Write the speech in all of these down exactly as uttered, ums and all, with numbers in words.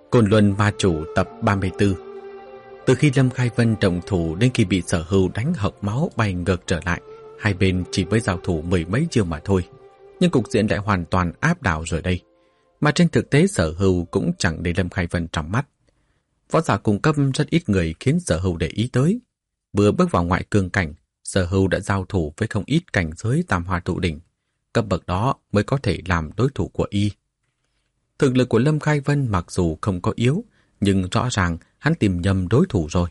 Côn Luân Ma Chủ tập ba mươi tư. Từ khi Lâm Khai Vân động thủ đến khi bị Sở Hưu đánh hộc máu bay ngược trở lại, hai bên chỉ mới giao thủ mười mấy chiêu mà thôi. Nhưng cục diện lại hoàn toàn áp đảo rồi đây. Mà trên thực tế Sở Hưu cũng chẳng để Lâm Khai Vân trong mắt. Võ giả cung cấp rất ít người khiến Sở Hưu để ý tới. Vừa bước vào ngoại cương cảnh, Sở Hưu đã giao thủ với không ít cảnh giới tam hoa tụ đỉnh. Cấp bậc đó mới có thể làm đối thủ của y. Thực lực của Lâm Khai Vân mặc dù không có yếu, nhưng rõ ràng hắn tìm nhầm đối thủ rồi.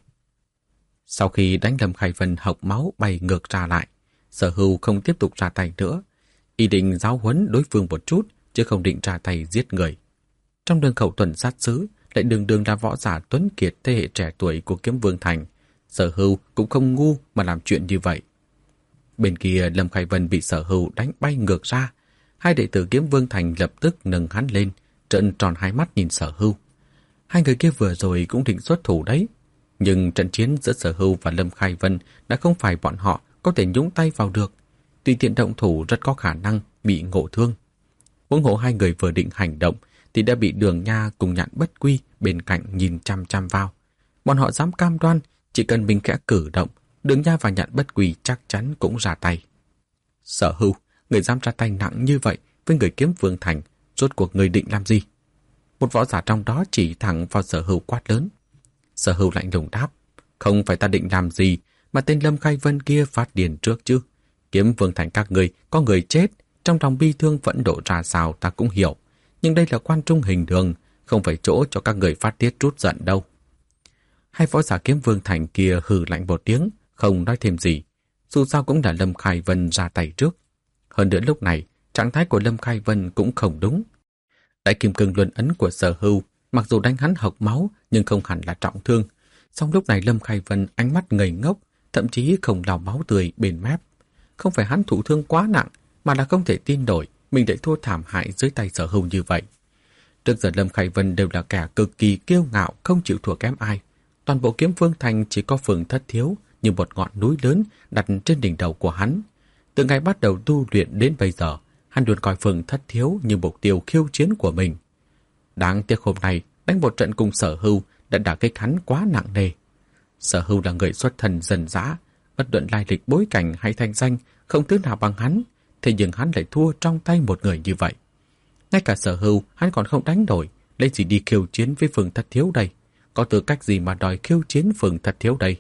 Sau khi đánh Lâm Khai Vân hộc máu bay ngược ra lại, Sở Hưu không tiếp tục ra tay nữa. Ý định giáo huấn đối phương một chút, chứ không định ra tay giết người. Trong đường khẩu tuần sát xứ, lại đường đường là võ giả tuấn kiệt thế hệ trẻ tuổi của Kiếm Vương Thành. Sở Hưu cũng không ngu mà làm chuyện như vậy. Bên kia Lâm Khai Vân bị Sở Hưu đánh bay ngược ra. Hai đệ tử Kiếm Vương Thành lập tức nâng hắn lên, trợn tròn hai mắt nhìn Sở Hưu. Hai người kia vừa rồi cũng định xuất thủ đấy, nhưng trận chiến giữa Sở Hưu và Lâm Khai Vân đã không phải bọn họ có thể nhúng tay vào được. Tùy tiện động thủ rất có khả năng bị ngộ thương. Huống hồ hai người vừa định hành động thì đã bị Đường Nha cùng Nhạn Bất Quy bên cạnh nhìn chăm chăm vào. Bọn họ dám cam đoan chỉ cần mình khẽ cử động, Đường Nha và Nhạn Bất Quy chắc chắn cũng ra tay. Sở Hưu, người dám ra tay nặng như vậy với người Kiếm Vương Thành, rốt cuộc người định làm gì? Một võ giả trong đó chỉ thẳng vào Sở Hưu quát lớn. Sở Hưu lạnh lùng đáp, không phải ta định làm gì, mà tên Lâm Khai Vân kia phát điên trước chứ. Kiếm Vương Thành các người có người chết, trong lòng bi thương vẫn độ ra sao ta cũng hiểu, nhưng đây là quan trung hình đường, không phải chỗ cho các người phát tiết trút giận đâu. Hai võ giả Kiếm Vương Thành kia hừ lạnh một tiếng, không nói thêm gì. Dù sao cũng là Lâm Khai Vân ra tay trước. Hơn nữa lúc này, trạng thái của Lâm Khai Vân cũng không đúng. Đại kim cương luân ấn của Sở Hưu mặc dù đánh hắn hộc máu nhưng không hẳn là trọng thương. Song lúc này Lâm Khai Vân ánh mắt ngây ngốc, thậm chí không lau máu tươi bên mép. Không phải hắn thụ thương quá nặng, mà là không thể tin nổi mình lại thua thảm hại dưới tay Sở Hưu như vậy. Trước giờ Lâm Khai Vân đều là kẻ cực kỳ kiêu ngạo, không chịu thua kém ai. Toàn bộ Kiếm Vương Thành chỉ có Phường Thất Thiếu như một ngọn núi lớn đặt trên đỉnh đầu của hắn. Từ ngày bắt đầu tu luyện đến bây giờ, hắn luôn coi Phường Thất Thiếu như mục tiêu khiêu chiến của mình. Đáng tiếc hôm nay đánh một trận cùng Sở Hưu đã đả kích hắn quá nặng nề. Sở Hưu là người xuất thân dân dã, bất luận lai lịch bối cảnh hay thanh danh không thứ nào bằng hắn, thế nhưng hắn lại thua trong tay một người như vậy. Ngay cả Sở Hưu hắn còn không đánh đổi, lấy gì đi khiêu chiến với Phường Thất Thiếu đây? Có tư cách gì mà đòi khiêu chiến Phường Thất Thiếu đây?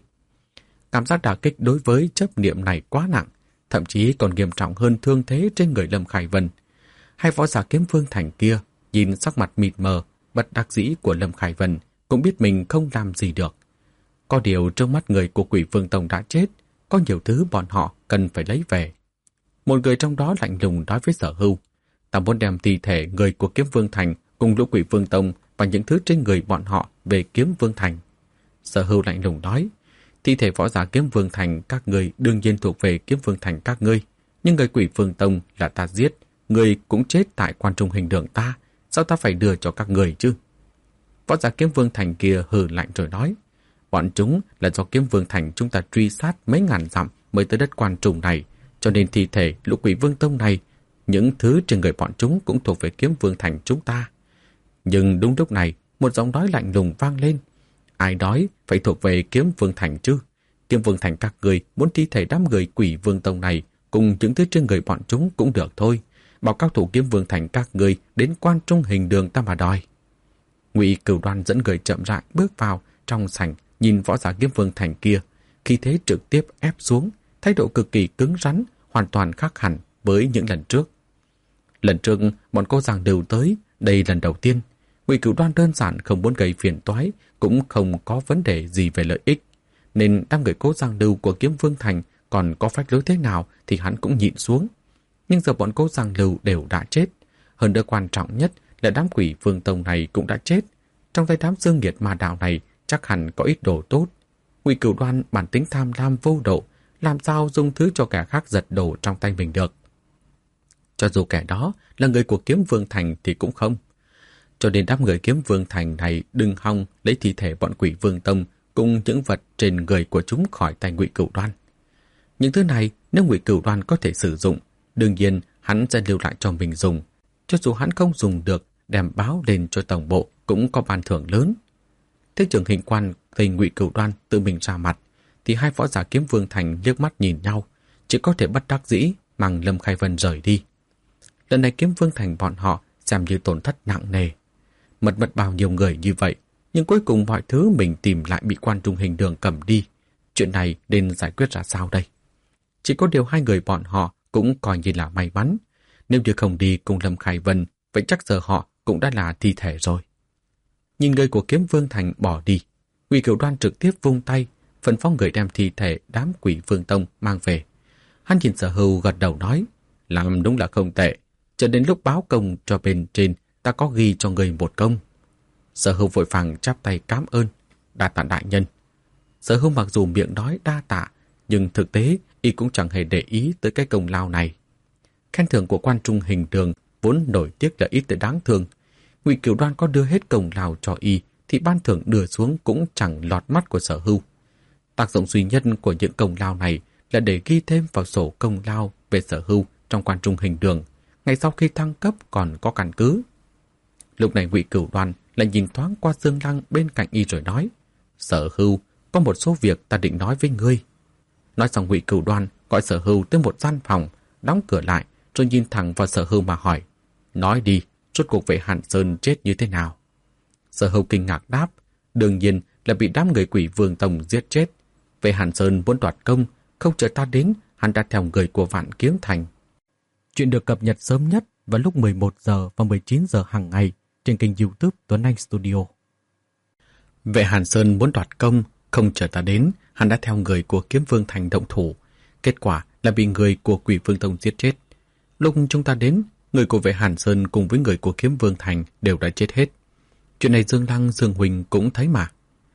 Cảm giác đả kích đối với chấp niệm này quá nặng, thậm chí còn nghiêm trọng hơn thương thế trên người Lâm Khai Vân. Hai võ giả Kiếm Vương Thành kia nhìn sắc mặt mịt mờ, bất đắc dĩ của Lâm Khai Vân cũng biết mình không làm gì được. Có điều trước mắt người của Quỷ Vương Tông đã chết, có nhiều thứ bọn họ cần phải lấy về. Một người trong đó lạnh lùng nói với Sở Hưu, ta muốn đem thi thể người của Kiếm Vương Thành cùng lũ Quỷ Vương Tông và những thứ trên người bọn họ về Kiếm Vương Thành. Sở Hưu lạnh lùng nói, thi thể võ giả Kiếm Vương Thành các người đương nhiên thuộc về Kiếm Vương Thành các ngươi, nhưng người Quỷ Vương Tông là ta giết, người cũng chết tại quan trung hình đường ta, sao ta phải đưa cho các người chứ? Võ giả Kiếm Vương Thành kia hừ lạnh rồi nói, bọn chúng là do Kiếm Vương Thành chúng ta truy sát mấy ngàn dặm mới tới đất quan trung này, cho nên thi thể lũ Quỷ Vương Tông này, những thứ trên người bọn chúng cũng thuộc về Kiếm Vương Thành chúng ta. Nhưng đúng lúc này, một giọng nói lạnh lùng vang lên, ai nói phải thuộc về Kiếm Vương Thành chứ? Kiếm Vương Thành các người muốn thi thể đám người Quỷ Vương Tông này cùng những thứ trên người bọn chúng cũng được thôi. Bảo cao thủ Kiếm Vương Thành các người đến quan trung hình đường ta mà đòi. Ngụy Cửu Đoan dẫn người chậm rãi bước vào trong sảnh, nhìn võ giả Kiếm Vương Thành kia, khí thế trực tiếp ép xuống, thái độ cực kỳ cứng rắn, hoàn toàn khác hẳn với những lần trước. Lần trước bọn cô Giang đều tới, đây lần đầu tiên. Ngụy Cửu Đoan đơn giản không muốn gây phiền toái, cũng không có vấn đề gì về lợi ích, nên đám người Cố Giang Lưu của Kiếm Vương Thành còn có phách lối thế nào thì hắn cũng nhịn xuống. Nhưng giờ bọn Cố Giang Lưu đều đã chết, hơn nữa quan trọng nhất là đám Quỷ Vương Tông này cũng đã chết. Trong tay đám dương nghiệt ma đạo này chắc hẳn có ít đồ tốt. Ngụy Cửu Đoan bản tính tham lam vô độ, làm sao dung thứ cho kẻ khác giật đồ trong tay mình được. Cho dù kẻ đó là người của Kiếm Vương Thành thì cũng không. Cho nên đám người Kiếm Vương Thành này đừng hòng lấy thi thể bọn Quỷ Vương Tông cùng những vật trên người của chúng khỏi tay Ngụy Cửu Đoan. Những thứ này nếu Ngụy Cửu Đoan có thể sử dụng, đương nhiên hắn sẽ lưu lại cho mình dùng. Cho dù hắn không dùng được, đem báo lên cho tổng bộ, cũng có ban thưởng lớn. Thế trưởng hình quan thầy Ngụy Cửu Đoan tự mình ra mặt, thì hai võ giả Kiếm Vương Thành liếc mắt nhìn nhau, chỉ có thể bất đắc dĩ mang Lâm Khai Vân rời đi. Lần này Kiếm Vương Thành bọn họ xem như tổn thất nặng nề. Mật mật bao nhiêu người như vậy, nhưng cuối cùng mọi thứ mình tìm lại bị Quan Trung Hình Đường cầm đi. Chuyện này nên giải quyết ra sao đây? Chỉ có điều hai người bọn họ cũng coi như là may mắn. Nếu như không đi cùng Lâm Khai Vân, vậy chắc giờ họ cũng đã là thi thể rồi. Nhìn người của Kiếm Vương Thành bỏ đi, Ngụy Cửu Đoan trực tiếp vung tay, phân phó người đem thi thể đám Quỷ Vương Tông mang về. Hắn nhìn Sở Hưu gật đầu nói, làm đúng là không tệ, cho đến lúc báo công cho bên trên, ta có ghi cho người một công. Sở Hưu vội vàng chắp tay cảm ơn, đa tạ đại nhân. Sở Hưu mặc dù miệng nói đa tạ, nhưng thực tế y cũng chẳng hề để ý tới cái công lao này. Khen thưởng của Quan Trung Hình Đường vốn nổi tiếc là ít tới đáng thương. Ngụy Cửu Đoan có đưa hết công lao cho y, thì ban thưởng đưa xuống cũng chẳng lọt mắt của Sở Hưu. Tác dụng duy nhất của những công lao này là để ghi thêm vào sổ công lao về Sở Hưu trong Quan Trung Hình Đường, ngày sau khi thăng cấp còn có căn cứ. Lúc này Ngụy Cửu Đoan lại nhìn thoáng qua Dương Lăng bên cạnh y rồi nói, Sở Hưu, có một số việc ta định nói với ngươi. Nói xong Ngụy Cửu Đoan gọi Sở Hưu tới một gian phòng, đóng cửa lại, rồi nhìn thẳng vào Sở Hưu mà hỏi, nói đi, rốt cuộc Vệ Hàn Sơn chết như thế nào? Sở Hưu kinh ngạc đáp, đương nhiên là bị đám người Quỷ Vương Tông giết chết. Vệ Hàn Sơn muốn đoạt công, không chờ ta đến, hắn đã theo người của Vạn Kiếm Thành. Chuyện được cập nhật sớm nhất vào lúc mười một giờ và mười chín giờ hàng ngày trên kênh YouTube Tuấn Anh Studio. Vệ Hàn Sơn muốn đoạt công, không chờ ta đến, hắn đã theo người của Kiếm Vương Thành động thủ. Kết quả là bị người của Quỷ Vương Tông giết chết. Lúc chúng ta đến, người của Vệ Hàn Sơn cùng với người của Kiếm Vương Thành đều đã chết hết. Chuyện này Dương Lăng, Dương Huỳnh cũng thấy mà.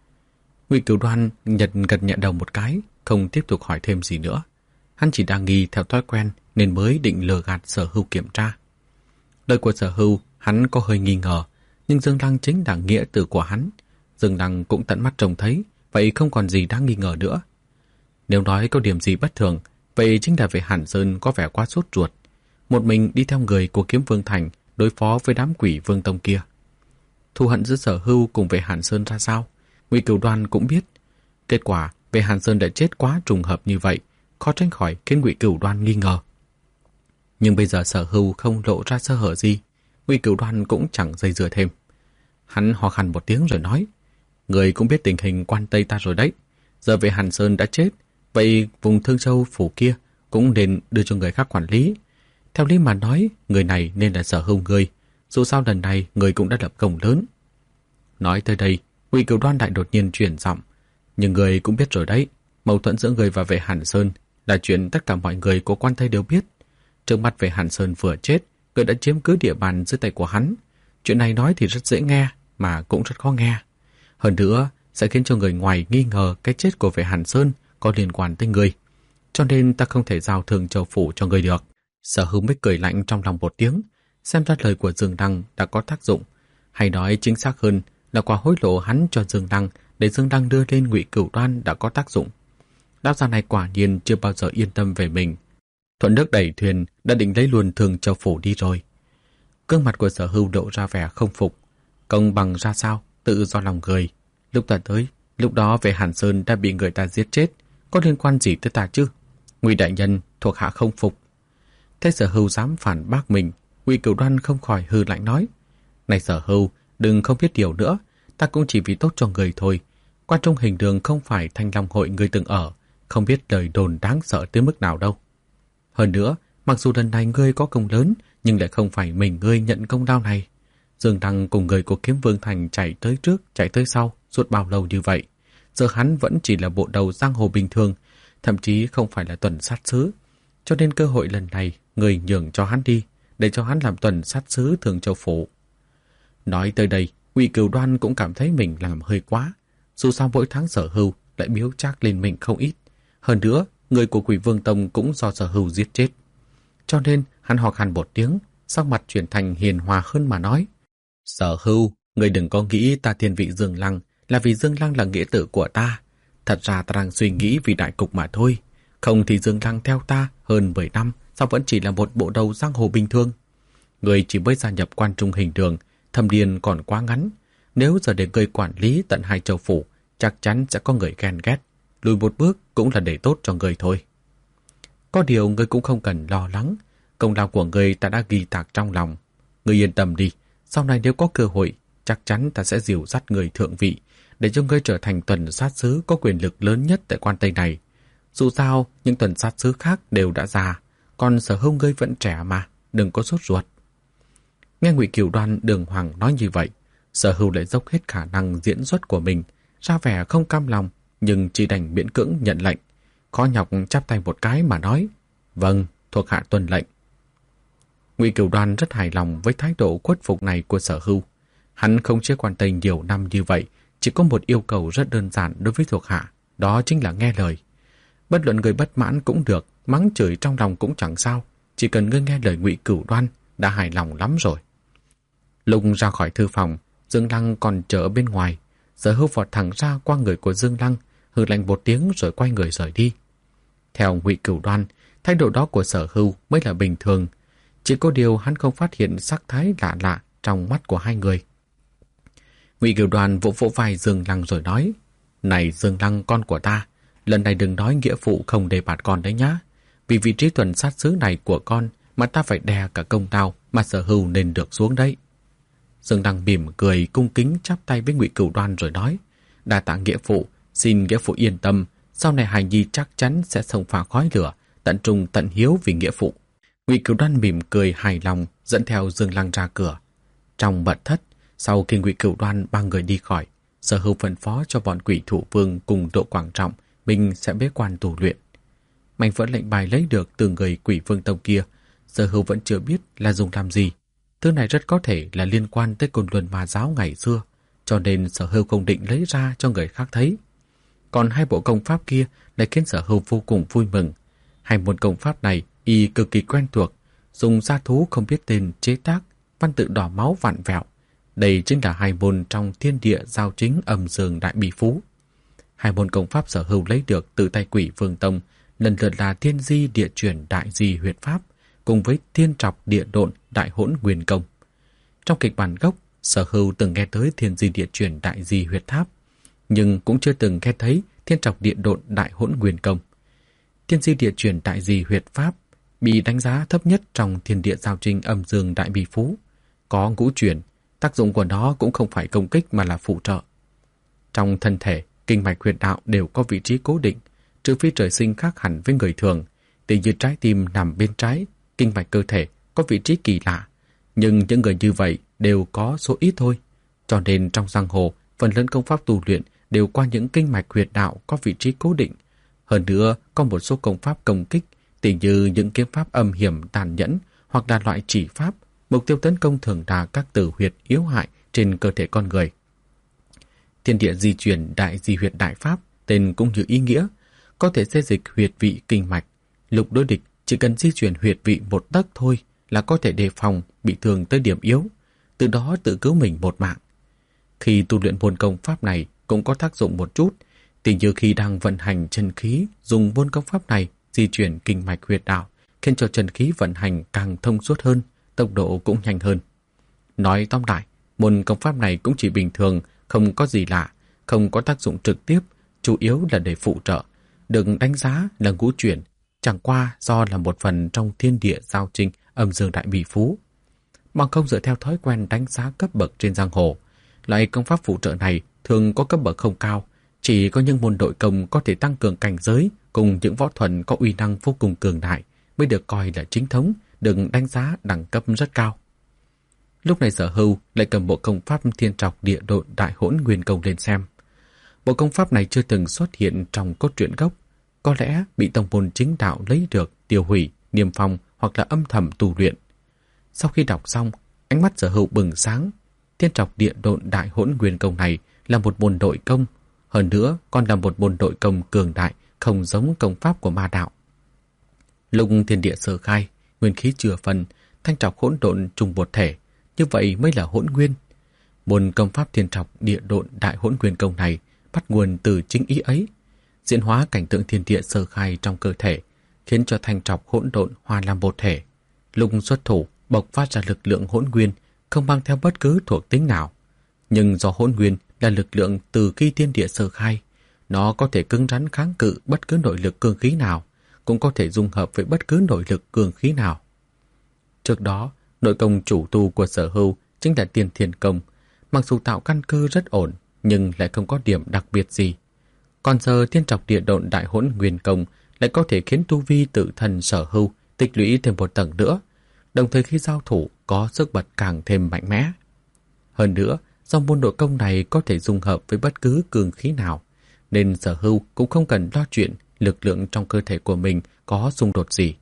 Ngụy Cửu Đoan nhật gật nhẹ đầu một cái, không tiếp tục hỏi thêm gì nữa. Hắn chỉ đang nghi theo thói quen nên mới định lừa gạt Sở Hưu kiểm tra. Lời của Sở Hưu hắn có hơi nghi ngờ, nhưng Dương Lăng chính là nghĩa tử của hắn. Dương Lăng cũng tận mắt trông thấy, vậy không còn gì đáng nghi ngờ nữa. Nếu nói có điểm gì bất thường, vậy chính là Vệ Hàn Sơn có vẻ quá sốt ruột, một mình đi theo người của Kiếm Vương Thành đối phó với đám Quỷ Vương Tông kia. Thù hận giữa Sở Hưu cùng Vệ Hàn Sơn ra sao, Ngụy Cửu Đoan cũng biết. Kết quả Vệ Hàn Sơn đã chết quá trùng hợp như vậy, khó tránh khỏi khiến Ngụy Cửu Đoan nghi ngờ. Nhưng bây giờ Sở Hưu không lộ ra sơ hở gì, Ngụy Cửu Đoan cũng chẳng dây dưa thêm. Hắn ho khan một tiếng rồi nói, người cũng biết tình hình Quan Tây ta rồi đấy. Giờ Vệ Hàn Sơn đã chết, vậy vùng Thương Châu phủ kia cũng nên đưa cho người khác quản lý. Theo lý mà nói, người này nên là Sở Hưu người, dù sao lần này người cũng đã lập công lớn. Nói tới đây, Ngụy Cửu Đoan lại đột nhiên chuyển giọng, nhưng người cũng biết rồi đấy, mâu thuẫn giữa người và Vệ Hàn Sơn là chuyện tất cả mọi người của Quan Tây đều biết. Trước mắt Vệ Hàn Sơn vừa chết, người đã chiếm cứ địa bàn dưới tay của hắn. Chuyện này nói thì rất dễ nghe, mà cũng rất khó nghe. Hơn nữa, sẽ khiến cho người ngoài nghi ngờ cái chết của Vệ Hàn Sơn có liên quan tới người. Cho nên ta không thể giao Thương Châu phủ cho người được. Sở Hưu mới cười lạnh trong lòng một tiếng, xem ra lời của Dương Lăng đã có tác dụng. Hay nói chính xác hơn là quả hối lộ hắn cho Dương Lăng để Dương Lăng đưa lên Ngụy Cửu Đoan đã có tác dụng. Lão già này quả nhiên chưa bao giờ yên tâm về mình. Thuận nước đẩy thuyền đã định lấy luôn Thương Châu phủ đi rồi. Gương mặt của Sở Hưu lộ ra vẻ không phục. Công bằng ra sao, tự do lòng người. Lúc ta tới, lúc đó Vệ Hàn Sơn đã bị người ta giết chết, có liên quan gì tới ta chứ? Ngụy đại nhân, thuộc hạ không phục. Thế Sở Hưu dám phản bác mình, Ngụy Cửu Đoan không khỏi hừ lạnh nói, này Sở Hưu, đừng không biết điều nữa, ta cũng chỉ vì tốt cho người thôi. Quan Trung Hình Đường không phải Thanh Long hội người từng ở, không biết lời đồn đáng sợ tới mức nào đâu. Hơn nữa, mặc dù lần này ngươi có công lớn, nhưng lại không phải mình ngươi nhận công lao này. Dương Đăng cùng người của Kiếm Vương Thành chạy tới trước, chạy tới sau, suốt bao lâu như vậy. Giờ hắn vẫn chỉ là bộ đầu giang hồ bình thường, thậm chí không phải là tuần sát sứ. Cho nên cơ hội lần này, người nhường cho hắn đi, để cho hắn làm tuần sát sứ Thường Châu phủ. Nói tới đây, Ngụy Cửu Đoan cũng cảm thấy mình làm hơi quá. Dù sao mỗi tháng Sở Hưu lại biếu trác lên mình không ít. Hơn nữa, người của Quỷ Vương Tông cũng do Sở Hưu giết chết. Cho nên hắn ho khan một tiếng, sắc mặt chuyển thành hiền hòa hơn mà nói, Sở Hưu, người đừng có nghĩ ta thiên vị Dương Lăng là vì Dương Lăng là nghĩa tử của ta. Thật ra ta đang suy nghĩ vì đại cục mà thôi. Không thì Dương Lăng theo ta hơn mười năm, sao vẫn chỉ là một bộ đầu giang hồ bình thường. Người chỉ mới gia nhập Quan Trung Hình Đường, thâm niên còn quá ngắn. Nếu giờ để ngươi quản lý tận hai châu phủ, chắc chắn sẽ có người ghen ghét. Lùi một bước cũng là để tốt cho ngươi thôi. Có điều ngươi cũng không cần lo lắng. Công lao của ngươi ta đã ghi tạc trong lòng. Ngươi yên tâm đi. Sau này nếu có cơ hội, chắc chắn ta sẽ dìu dắt người thượng vị, để cho ngươi trở thành tuần sát sứ có quyền lực lớn nhất tại quan Tây này. Dù sao, những tuần sát sứ khác đều đã già, còn Sở Hưu ngươi vẫn trẻ mà, đừng có sốt ruột. Nghe Ngụy Cửu Đoan đường hoàng nói như vậy, Sở Hưu lại dốc hết khả năng diễn xuất của mình, ra vẻ không cam lòng, nhưng chỉ đành miễn cưỡng nhận lệnh. Khó nhọc chắp tay một cái mà nói, vâng, thuộc hạ tuân lệnh. Ngụy Cửu Đoan rất hài lòng với thái độ khuất phục này của Sở Hưu. Hắn không chế quan Tây nhiều năm như vậy, chỉ có một yêu cầu rất đơn giản đối với thuộc hạ, đó chính là nghe lời. Bất luận người bất mãn cũng được, mắng chửi trong lòng cũng chẳng sao, chỉ cần ngươi nghe lời Ngụy Cửu Đoan đã hài lòng lắm rồi. Lúc ra khỏi thư phòng, Dương Lăng còn chờ ở bên ngoài. Sở Hưu vọt thẳng ra qua người của Dương Lăng, hừ lạnh một tiếng rồi quay người rời đi. Theo Ngụy Cửu Đoan, thái độ đó của Sở Hưu mới là bình thường. Chỉ có điều hắn không phát hiện sắc thái lạ lạ trong mắt của hai người. Ngụy Cửu Đoan vỗ vỗ vai Dương Lăng rồi nói, này Dương Lăng con của ta, lần này đừng nói nghĩa phụ không đề bạt con đấy nhá. Vì vị trí tuần sát sứ này của con mà ta phải đè cả công lao mà Sở Hưu nên được xuống đấy. Dương Lăng mỉm cười cung kính chắp tay với Ngụy Cửu Đoan rồi nói, đa tạ nghĩa phụ, xin nghĩa phụ yên tâm, sau này hài nhi chắc chắn sẽ xông pha khói lửa, tận trung tận hiếu vì nghĩa phụ. Ngụy Cửu Đoan mỉm cười hài lòng dẫn theo Dương Lăng ra cửa. Trong mật thất, sau khi Ngụy Cửu Đoan ba người đi khỏi, Sở Hưu phân phó cho bọn Quỷ Thủ Vương cùng Độ Quảng Trọng mình sẽ bế quan tu luyện. Mảnh vỡ lệnh bài lấy được từ người Quỷ Vương Tông kia, Sở Hưu vẫn chưa biết là dùng làm gì. Thứ này rất có thể là liên quan tới Côn Luân Ma Giáo ngày xưa, cho nên Sở Hưu không định lấy ra cho người khác thấy. Còn hai bộ công pháp kia lại khiến Sở Hưu vô cùng vui mừng. Hai môn công pháp này y cực kỳ quen thuộc, dùng gia thú không biết tên chế tác, văn tự đỏ máu vặn vẹo. Đây chính là hai môn trong thiên địa giao chính âm dương đại bỉ phú. Hai môn công pháp Sở Hưu lấy được từ tay Quỷ Vương Tông lần lượt là Thiên Di Địa Chuyển Đại Di Huyệt Pháp cùng với Thiên Trọc Địa Độn Đại Hỗn Nguyên Công. Trong kịch bản gốc, Sở Hưu từng nghe tới Thiên Di Địa Chuyển Đại Di Huyệt Pháp, nhưng cũng chưa từng nghe thấy Thiên Trọc Địa Độn Đại Hỗn Nguyên Công. Thiên Di Địa Chuyển Đại Di Huyệt Pháp bị đánh giá thấp nhất trong thiên địa giao trinh âm dương đại bỉ phú. Có ngũ chuyển, tác dụng của nó cũng không phải công kích mà là phụ trợ. Trong thân thể, kinh mạch huyệt đạo đều có vị trí cố định, trừ phi trời sinh khác hẳn với người thường. Tỉ như trái tim nằm bên trái, kinh mạch cơ thể có vị trí kỳ lạ, nhưng những người như vậy đều có số ít thôi. Cho nên trong giang hồ, phần lớn công pháp tu luyện đều qua những kinh mạch huyệt đạo có vị trí cố định. Hơn nữa, có một số công pháp công kích, tỉ như những kiếm pháp âm hiểm tàn nhẫn hoặc là loại chỉ pháp, mục tiêu tấn công thường là các tử huyệt yếu hại trên cơ thể con người. Thiên địa di chuyển đại di huyệt đại pháp, tên cũng như ý nghĩa, có thể xê dịch huyệt vị kinh mạch. Lục đối địch chỉ cần di chuyển huyệt vị một tấc thôi là có thể đề phòng bị thương tới điểm yếu, từ đó tự cứu mình một mạng. Khi tu luyện môn công pháp này cũng có tác dụng một chút, tỉ như khi đang vận hành chân khí, dùng môn công pháp này di chuyển kinh mạch huyệt đạo, khiến cho chân khí vận hành càng thông suốt hơn, tốc độ cũng nhanh hơn. Nói tóm lại, môn công pháp này cũng chỉ bình thường, không có gì lạ, không có tác dụng trực tiếp, chủ yếu là để phụ trợ, đừng đánh giá là ngũ chuyển, chẳng qua do là một phần trong thiên địa giao trinh âm dương đại bỉ phú. Bằng không dựa theo thói quen đánh giá cấp bậc trên giang hồ, loại công pháp phụ trợ này thường có cấp bậc không cao, chỉ có những môn nội công có thể tăng cường cảnh giới cùng những võ thuật có uy năng vô cùng cường đại mới được coi là chính thống, đừng đánh giá đẳng cấp rất cao. Lúc này Sở Hưu lại cầm bộ công pháp Thiên Trọc Địa Độn Đại Hỗn Nguyên Công lên xem. Bộ công pháp này chưa từng xuất hiện trong cốt truyện gốc, có lẽ bị tông môn chính đạo lấy được, tiêu hủy, niêm phong hoặc là âm thầm tu luyện. Sau khi đọc xong, ánh mắt Sở Hưu bừng sáng. Thiên Trọc Địa Độn Đại Hỗn Nguyên Công này là một môn nội công, hơn nữa còn là một môn nội công cường đại, không giống công pháp của ma đạo. Lúc thiên địa sơ khai, nguyên khí chưa phân, thanh trọc hỗn độn chung một thể, như vậy mới là hỗn nguyên. Môn công pháp Thiên Trọc Địa Độn Đại Hỗn Nguyên Công này bắt nguồn từ chính ý ấy, diễn hóa cảnh tượng thiên địa sơ khai trong cơ thể, khiến cho thanh trọc hỗn độn hòa làm một thể. Lúc xuất thủ, bộc phát ra lực lượng hỗn nguyên, không mang theo bất cứ thuộc tính nào. Nhưng do hỗn nguyên là lực lượng từ khi thiên địa sơ khai, nó có thể cứng rắn kháng cự bất cứ nội lực cương khí nào, cũng có thể dung hợp với bất cứ nội lực cương khí nào. Trước đó, nội công chủ tu của Sở Hưu chính là Tiên Thiên Công, mặc dù tạo căn cơ rất ổn, nhưng lại không có điểm đặc biệt gì. Còn giờ Thiên Trọc Địa Độn Đại Hỗn Nguyên Công lại có thể khiến tu vi tự thân Sở Hưu tích lũy thêm một tầng nữa, đồng thời khi giao thủ có sức bật càng thêm mạnh mẽ. Hơn nữa, do môn nội công này có thể dung hợp với bất cứ cương khí nào, nên Sở Hưu cũng không cần lo chuyện lực lượng trong cơ thể của mình có xung đột gì.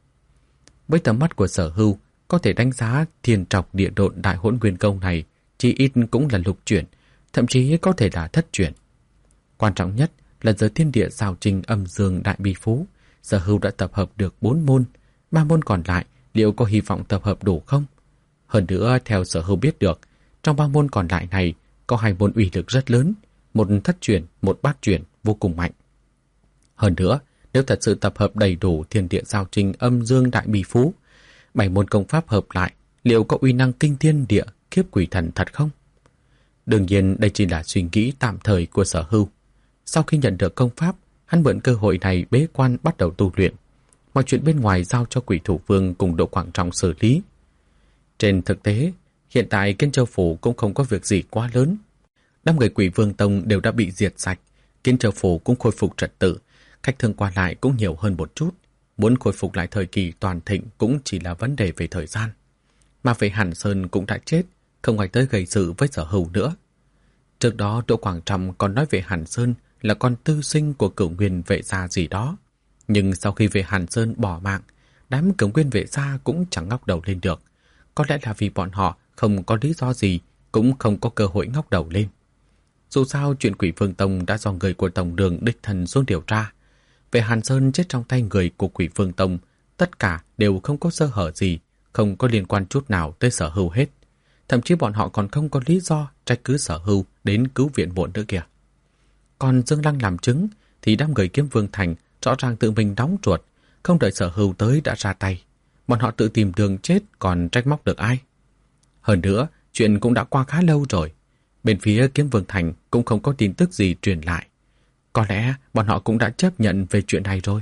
Với tầm mắt của Sở Hưu, có thể đánh giá Thiên Trọc Địa Độn Đại Hỗn Nguyên Công này chỉ ít cũng là lục chuyển, thậm chí có thể là thất chuyển. Quan trọng nhất là giờ thiên địa giao trình âm dương đại bi phú, Sở Hưu đã tập hợp được bốn môn, ba môn còn lại liệu có hy vọng tập hợp đủ không? Hơn nữa, theo Sở Hưu biết được, trong ba môn còn lại này có hai môn uy lực rất lớn, một thất chuyển, một bát chuyển vô cùng mạnh. Hơn nữa, nếu thật sự tập hợp đầy đủ thiên địa giao trình âm dương đại bi phú, bảy môn công pháp hợp lại, liệu có uy năng kinh thiên địa khiếp quỷ thần thật không? Đương nhiên đây chỉ là suy nghĩ tạm thời của Sở Hưu. Sau khi nhận được công pháp, hắn mượn cơ hội này bế quan bắt đầu tu luyện. Mọi chuyện bên ngoài giao cho Quỷ Thủ Vương cùng Đỗ Quảng Trọng xử lý. Trên thực tế, hiện tại Kiến Châu Phủ cũng không có việc gì quá lớn. Đám người Quỷ Vương Tông đều đã bị diệt sạch, Kiến Châu Phủ cũng khôi phục trật tự, khách thương qua lại cũng nhiều hơn một chút. Muốn khôi phục lại thời kỳ toàn thịnh cũng chỉ là vấn đề về thời gian. Mà về Hàn Sơn cũng đã chết, không ai tới gây sự với Sở Hưu nữa. Trước đó Đỗ Quảng Trọng còn nói về Hàn Sơn là con tư sinh của Cửu Nguyên Vệ gia gì đó. Nhưng sau khi về Hàn Sơn bỏ mạng, đám Cửu Nguyên Vệ gia cũng chẳng ngóc đầu lên được. Có lẽ là vì bọn họ không có lý do gì, cũng không có cơ hội ngóc đầu lên. Dù sao chuyện Quỷ Vương Tông đã do người của Tổng Đường đích thân xuống điều tra. Về Hàn Sơn chết trong tay người của Quỷ Vương Tông, tất cả đều không có sơ hở gì, không có liên quan chút nào tới Sở Hưu hết. Thậm chí bọn họ còn không có lý do trách cứ Sở Hưu đến cứu viện muộn nữa kìa. Còn Dương Lăng làm chứng thì đám người Kiếm Vương Thành rõ ràng tự mình đóng ruột, không đợi Sở Hưu tới đã ra tay. Bọn họ tự tìm đường chết còn trách móc được ai? Hơn nữa, chuyện cũng đã qua khá lâu rồi. Bên phía Kiếm Vương Thành cũng không có tin tức gì truyền lại. Có lẽ bọn họ cũng đã chấp nhận về chuyện này rồi.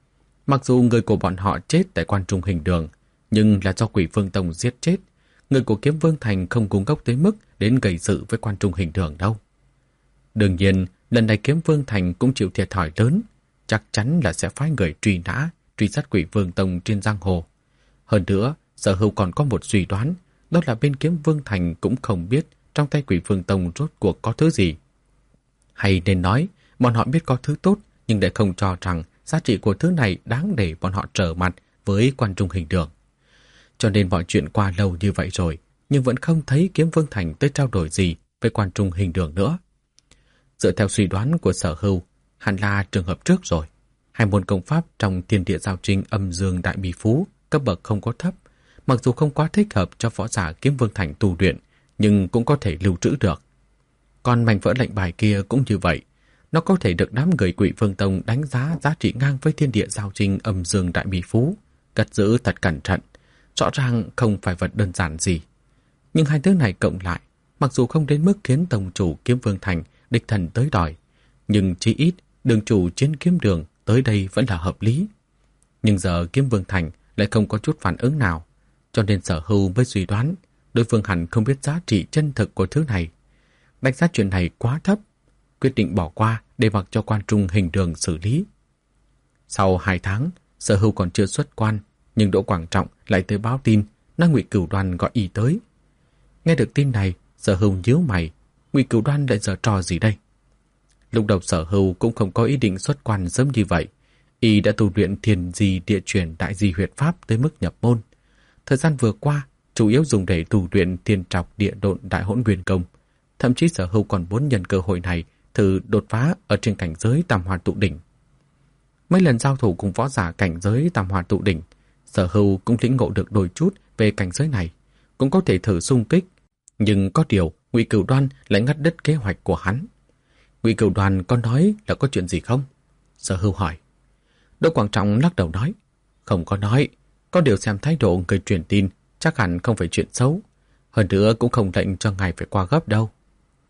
Mặc dù người của bọn họ chết tại Quan Trung Hình Đường, nhưng là do Quỷ Vương Tông giết chết. Người của Kiếm Vương Thành không cung cấp tới mức đến gây sự với Quan Trung Hình Đường đâu. Đương nhiên, lần này Kiếm Vương Thành cũng chịu thiệt thòi lớn, chắc chắn là sẽ phái người truy nã, truy sát Quỷ Vương Tông trên giang hồ. Hơn nữa, Sở Hưu còn có một suy đoán, đó là bên Kiếm Vương Thành cũng không biết trong tay Quỷ Vương Tông rốt cuộc có thứ gì. Hay nên nói, bọn họ biết có thứ tốt, nhưng lại không cho rằng giá trị của thứ này đáng để bọn họ trở mặt với Quan Trung Hình Đường. Cho nên mọi chuyện qua lâu như vậy rồi, nhưng vẫn không thấy Kiếm Vương Thành tới trao đổi gì với Quan Trung Hình Đường nữa. Dựa theo suy đoán của Sở Hưu, hẳn là trường hợp trước rồi. Hai môn công pháp trong thiên địa giao trình âm dương đại bi phú, cấp bậc không có thấp, mặc dù không quá thích hợp cho võ giả Kiếm Vương Thành tu luyện, nhưng cũng có thể lưu trữ được. Còn mảnh vỡ lệnh bài kia cũng như vậy, nó có thể được đám người Quỷ Vương Tông đánh giá giá trị ngang với thiên địa giao trình âm dương đại bi phú, cất giữ thật cẩn thận, rõ ràng không phải vật đơn giản gì. Nhưng hai thứ này cộng lại, mặc dù không đến mức khiến Tông chủ Kiếm Vương Thành đích thần tới đòi, nhưng chí ít đường chủ Chiến Kiếm Đường tới đây vẫn là hợp lý. Nhưng giờ Kiếm Vương Thành lại không có chút phản ứng nào, cho nên Sở Hưu mới suy đoán đối phương hẳn không biết giá trị chân thực của thứ này. Đánh giá chuyện này quá thấp, quyết định bỏ qua để mặc cho Quan Trung Hình Đường xử lý. Sau hai tháng, Sở Hưu còn chưa xuất quan, nhưng Đỗ Quảng Trọng lại tới báo tin nói Ngụy Cửu Đoan gọi y tới. Nghe được tin này, Sở Hưu nhíu mày, Ngụy Cửu Đoan lại giở trò gì đây? Lúc đầu Sở Hưu cũng không có ý định xuất quan sớm như vậy, y đã tu luyện Thiền Di Địa Chuyển Đại Di Huyệt Pháp tới mức nhập môn. Thời gian vừa qua, chủ yếu dùng để tu luyện Thiên Trọc Địa Độn Đại Hỗn Nguyên Công. Thậm chí Sở Hưu còn muốn nhân cơ hội này thử đột phá ở trên cảnh giới Tam Hoa Tụ Đỉnh. Mấy lần giao thủ cùng võ giả cảnh giới Tam Hoa Tụ Đỉnh, Sở Hưu cũng lĩnh ngộ được đôi chút về cảnh giới này, cũng có thể thử xung kích. Nhưng có điều, Ngụy Cửu Đoan lại ngắt đứt kế hoạch của hắn. Ngụy Cửu Đoan có nói là có chuyện gì không? Sở Hưu hỏi. Đỗ Quảng Trọng lắc đầu nói, không có nói, có điều xem thái độ người truyền tin chắc hẳn không phải chuyện xấu. Hơn nữa cũng không lệnh cho ngài phải qua gấp đâu.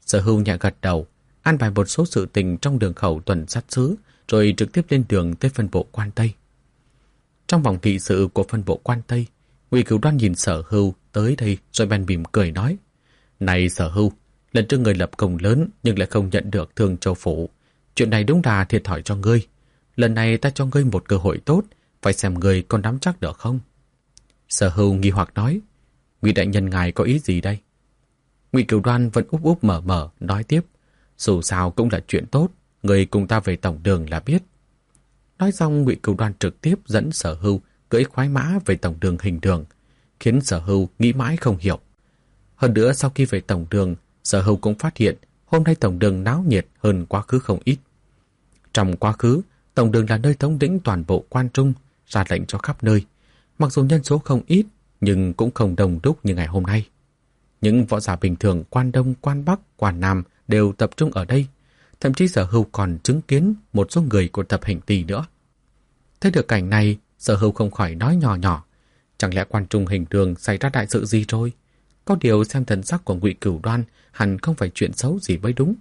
Sở Hưu nhẹ gật đầu, an bài một số sự tình trong đường khẩu tuần sát xứ, rồi trực tiếp lên đường tới phân bộ Quan Tây. Trong vòng thị sự của phân bộ Quan Tây, Ngụy Cửu Đoan nhìn Sở Hưu tới đây rồi bèn mỉm cười nói: "Này Sở Hưu, lần trước người lập công lớn nhưng lại không nhận được Thương Châu phủ. Chuyện này đúng là thiệt thòi cho ngươi. Lần này ta cho ngươi một cơ hội tốt, phải xem ngươi còn nắm chắc được không?" Sở Hưu nghi hoặc nói: "Ngụy đại nhân ngài có ý gì đây?" Ngụy Cửu Đoan vẫn úp úp mở mở nói tiếp: "Dù sao cũng là chuyện tốt, người cùng ta về tổng đường là biết." Nói xong, Ngụy Cửu Đoan trực tiếp dẫn Sở Hưu cưỡi khoái mã về tổng đường Hình Đường, khiến Sở Hưu nghĩ mãi không hiểu. Hơn nữa, sau khi về tổng đường, Sở Hưu cũng phát hiện hôm nay tổng đường náo nhiệt hơn quá khứ không ít. Trong quá khứ, tổng đường là nơi thống lĩnh toàn bộ quan trung, ra lệnh cho khắp nơi. Mặc dù nhân số không ít, nhưng cũng không đông đúc như ngày hôm nay. Những võ giả bình thường quan Đông, quan Bắc, quan Nam đều tập trung ở đây. Thậm chí Sở Hưu còn chứng kiến một số người của tập Hình Tỳ nữa. Thấy được cảnh này, Sở Hưu không khỏi nói nhỏ nhỏ: "Chẳng lẽ quan trung Hình Đường xảy ra đại sự gì rồi?" Có điều xem thần sắc của Ngụy Cửu Đoan hẳn không phải chuyện xấu gì mới đúng.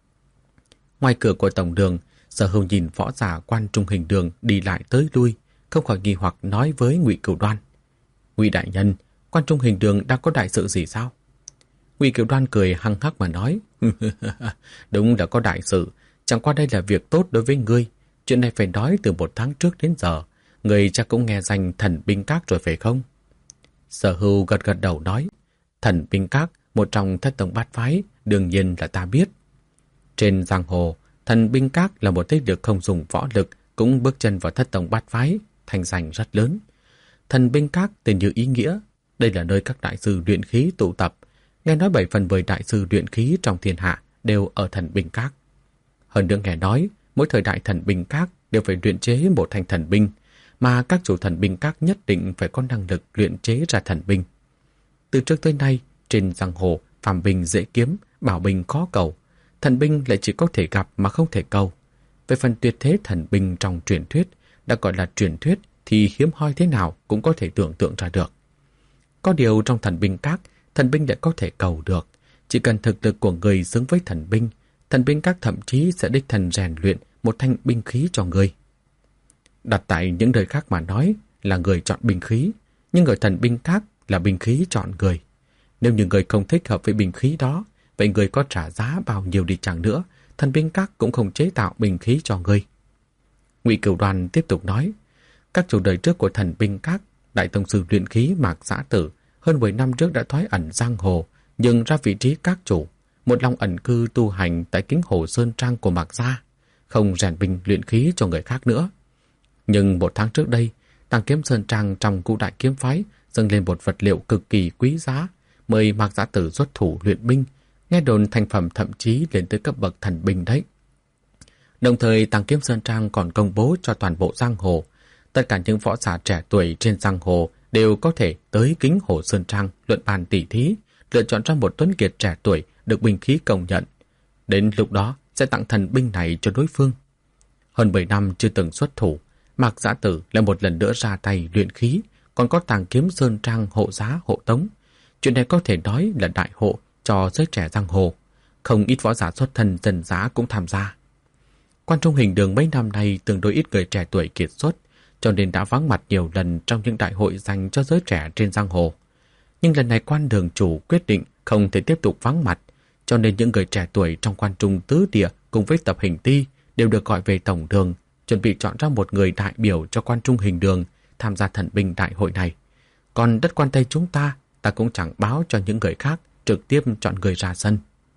Ngoài cửa của tổng đường, Sở Hưu nhìn võ giả quan trung Hình Đường đi lại tới lui, không khỏi nghi hoặc nói với Ngụy Cửu Đoan: "Ngụy đại nhân, quan trung Hình Đường đang có đại sự gì sao?" Ngụy Cửu Đoan cười hăng hắc mà nói: "Đúng là có đại sự, chẳng qua đây là việc tốt đối với ngươi. Chuyện này phải nói từ một tháng trước đến giờ, ngươi chắc cũng nghe danh Thần Binh Các rồi phải không?" Sở Hưu gật gật đầu nói: "Thần Binh Các, một trong thất tông bát phái, đương nhiên là ta biết. Trên giang hồ, Thần Binh Các là một thế lực không dùng võ lực, cũng bước chân vào thất tông bát phái, thành danh rất lớn. Thần Binh Các tên như ý nghĩa, đây là nơi các đại sư luyện khí tụ tập. Nghe nói bảy phần mười đại sư luyện khí trong thiên hạ đều ở Thần Binh Các. Hơn nữa nghe nói, mỗi thời đại Thần Binh Các đều phải luyện chế một thanh thần binh, mà các chủ Thần Binh Các nhất định phải có năng lực luyện chế ra thần binh. Từ trước tới nay, trên giang hồ, phàm binh dễ kiếm, bảo binh khó cầu, thần binh lại chỉ có thể gặp mà không thể cầu. Về phần tuyệt thế thần binh trong truyền thuyết, đã gọi là truyền thuyết thì hiếm hoi thế nào cũng có thể tưởng tượng ra được. Có điều trong Thần Binh Các, thần binh lại có thể cầu được. Chỉ cần thực lực của người xứng với thần binh, Thần Binh Các thậm chí sẽ đích thân rèn luyện một thanh binh khí cho người. Đặt tại những nơi khác mà nói là người chọn binh khí, nhưng ở Thần Binh Các là binh khí chọn người. Nếu như người không thích hợp với binh khí đó, vậy người có trả giá bao nhiêu đi chăng nữa, Thần Binh Các cũng không chế tạo binh khí cho người." Ngụy Cửu Đoan tiếp tục nói: "Các chủ đời trước của Thần Binh Các, đại tông sư luyện khí Mạc Giã Tử, hơn mười năm trước đã thoái ẩn giang hồ, nhưng ra vị trí các chủ, một lòng ẩn cư tu hành tại Kính Hồ Sơn Trang của Mạc Gia, không rèn binh luyện khí cho người khác nữa. Nhưng một tháng trước đây, Tàng Kiếm Sơn Trang trong Ngũ Đại Kiếm Phái dâng lên một vật liệu cực kỳ quý giá, mời Mạc Giã Tử xuất thủ luyện binh, nghe đồn thành phẩm thậm chí lên tới cấp bậc thần binh đấy. Đồng thời, Tàng Kiếm Sơn Trang còn công bố cho toàn bộ giang hồ, tất cả những võ giả trẻ tuổi trên giang hồ đều có thể tới Kính Hồ Sơn Trang luận bàn tỉ thí, lựa chọn ra một tuấn kiệt trẻ tuổi được binh khí công nhận. Đến lúc đó sẽ tặng thần binh này cho đối phương. Hơn mười năm chưa từng xuất thủ, Mạc Giã Tử lại một lần nữa ra tay luyện khí, còn có Tàng Kiếm Sơn Trang hộ giá hộ tống. Chuyện này có thể nói là đại hộ cho giới trẻ giang hồ. Không ít võ giả xuất thân dân giá cũng tham gia. Quan trung Hình Đường mấy năm nay tương đối ít người trẻ tuổi kiệt xuất, cho nên đã vắng mặt nhiều lần trong những đại hội dành cho giới trẻ trên giang hồ. Nhưng lần này quan đường chủ quyết định không thể tiếp tục vắng mặt, cho nên những người trẻ tuổi trong quan trung tứ địa cùng với tập Hình Ti đều được gọi về tổng đường, chuẩn bị chọn ra một người đại biểu cho quan trung Hình Đường tham gia thần binh đại hội này. Còn đất Quan Tây chúng ta, ta cũng chẳng báo cho những người khác, trực tiếp chọn người ra sân.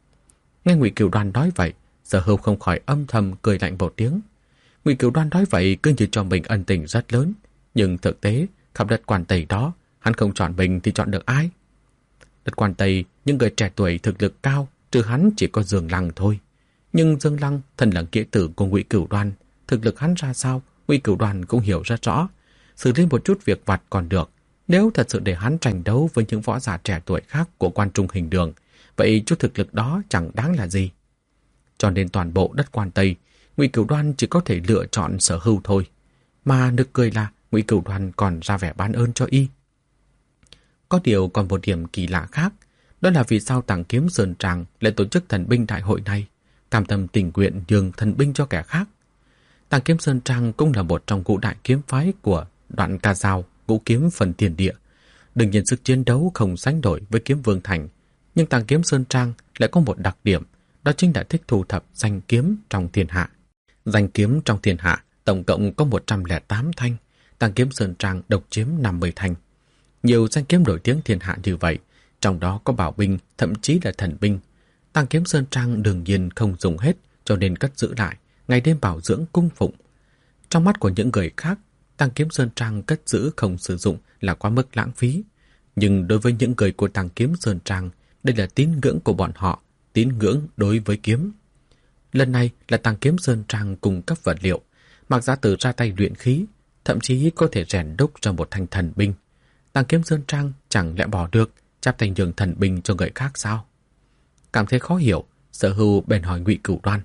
Nghe Ngụy Cửu Đoan nói vậy, Sở Hưu không khỏi âm thầm cười lạnh một tiếng. Ngụy Cửu Đoan nói vậy cứ như cho mình ân tình rất lớn, nhưng thực tế khắp đất Quan Tây đó, hắn không chọn mình thì chọn được ai? Đất Quan Tây, những người trẻ tuổi thực lực cao, trừ hắn chỉ có Dương Lăng thôi. Nhưng Dương Lăng, thân là nghĩa tử của Ngụy Cửu Đoan, thực lực hắn ra sao, Ngụy Cửu Đoan cũng hiểu rất rõ. Xử lý một chút việc vặt còn được, nếu thật sự để hắn tranh đấu với những võ giả trẻ tuổi khác của quan trung Hình Đường, vậy chút thực lực đó chẳng đáng là gì. Cho nên toàn bộ đất Quan Tây, Ngụy Cửu Đoan chỉ có thể lựa chọn Sở Hưu thôi. Mà nực cười là Ngụy Cửu Đoan còn ra vẻ ban ơn cho y. Có điều còn một điểm kỳ lạ khác, Đó là vì sao Tàng Kiếm Sơn Trang lại tổ chức thần binh đại hội này, cam tâm tình nguyện nhường thần binh cho kẻ khác. Tàng Kiếm Sơn Trang cũng là một trong ngũ đại kiếm phái của Đoạn Ca Dao, ngũ kiếm phần tiền địa. Đương nhiên sức chiến đấu không sánh nổi với Kiếm Vương Thành, nhưng Tàng Kiếm Sơn Trang lại có một đặc điểm, đó chính là thích thu thập danh kiếm trong thiên hạ. Danh kiếm trong thiên hạ tổng cộng có một trăm lẻ tám thanh, Tàng Kiếm Sơn Trang độc chiếm năm mươi thanh. Nhiều danh kiếm nổi tiếng thiên hạ như vậy, trong đó có bảo binh, thậm chí là thần binh. Tàng Kiếm Sơn Trang đương nhiên không dùng hết, cho nên cất giữ lại, ngày đêm bảo dưỡng cung phụng. Trong mắt của những người khác, Tàng Kiếm Sơn Trang cất giữ không sử dụng là quá mức lãng phí. Nhưng đối với những người của Tàng Kiếm Sơn Trang, đây là tín ngưỡng của bọn họ, tín ngưỡng đối với kiếm. Lần này là Tàng Kiếm Sơn Trang cung cấp vật liệu, Mạc Giá Tử ra tay luyện khí, thậm chí có thể rèn đúc ra một thanh thần binh. Tàng Kiếm Sơn Trang chẳng lẽ bỏ được, chắp tay nhường thần binh cho người khác sao? Cảm thấy khó hiểu, Sở Hưu bèn hỏi Ngụy Cửu Đoan.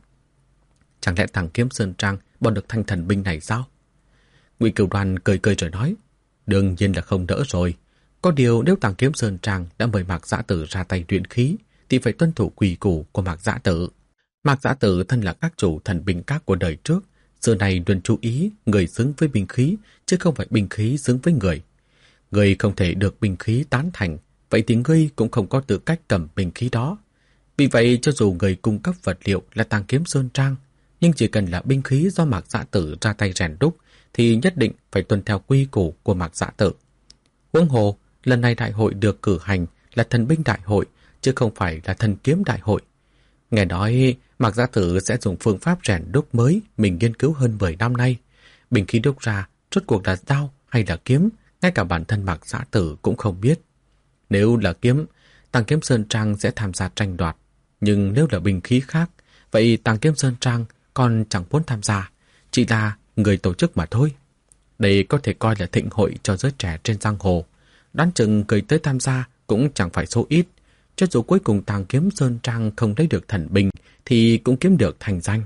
Chẳng lẽ Tàng Kiếm Sơn Trang bỏ được thanh thần binh này sao? Ngụy Cửu Đoan cười cười rồi nói, đương nhiên là không đỡ rồi. Có điều nếu Tàng Kiếm Sơn Trang đã mời Mạc Giã Tử ra tay luyện khí, thì phải tuân thủ quy củ của Mạc Giã Tử. Mạc Giã Tử thân là các chủ thần binh các của đời trước, xưa này luôn chú ý người xứng với binh khí, chứ không phải binh khí xứng với người. Người không thể được binh khí tán thành, vậy thì ngươi cũng không có tư cách cầm binh khí đó. Vì vậy, cho dù người cung cấp vật liệu là Tàng Kiếm Sơn Trang, nhưng chỉ cần là binh khí do Mạc Giã Tử ra tay rèn đúc, thì nhất định phải tuân theo quy củ của Mạc Giã Tử. Huống hồ, lần này đại hội được cử hành là thần binh đại hội, chứ không phải là thần kiếm đại hội. Nghe nói Mạc Giã Tử sẽ dùng phương pháp rèn đúc mới mình nghiên cứu hơn mười năm nay. Binh khí đúc ra rốt cuộc là dao hay là kiếm, ngay cả bản thân Mạc Giã Tử cũng không biết. Nếu là kiếm, Tàng Kiếm Sơn Trang sẽ tham gia tranh đoạt. Nhưng nếu là binh khí khác, vậy Tàng Kiếm Sơn Trang còn chẳng muốn tham gia, chỉ là người tổ chức mà thôi. Đây có thể coi là thịnh hội cho giới trẻ trên giang hồ. Đoán chừng người tới tham gia cũng chẳng phải số ít. Cho dù cuối cùng Tàng Kiếm Sơn Trang không lấy được thần binh, thì cũng kiếm được thành danh.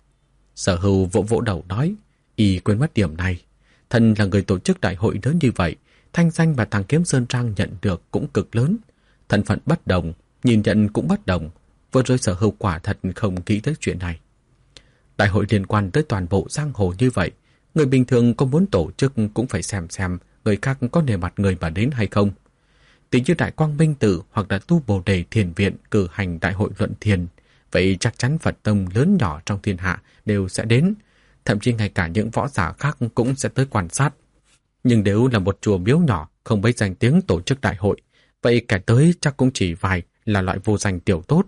Sở Hưu vỗ vỗ đầu nói, y quên mất điểm này. Thân là người tổ chức đại hội lớn như vậy, thanh danh mà Tàng Kiếm Sơn Trang nhận được cũng cực lớn. Thân phận bất đồng, nhìn nhận cũng bất đồng. Vừa rồi Sở Hưu quả thật không nghĩ tới chuyện này. Đại hội liên quan tới toàn bộ giang hồ như vậy, người bình thường có muốn tổ chức cũng phải xem xem người khác có nề mặt người mà đến hay không. Tỷ như Đại Quang Minh Tử hoặc là Tu Bồ Đề Thiền Viện cử hành đại hội luận thiền, vậy chắc chắn Phật tông lớn nhỏ trong thiên hạ đều sẽ đến, thậm chí ngay cả những võ giả khác cũng sẽ tới quan sát. Nhưng nếu là một chùa miếu nhỏ không mấy danh tiếng tổ chức đại hội, vậy kẻ tới chắc cũng chỉ vài là loại vô danh tiểu tốt.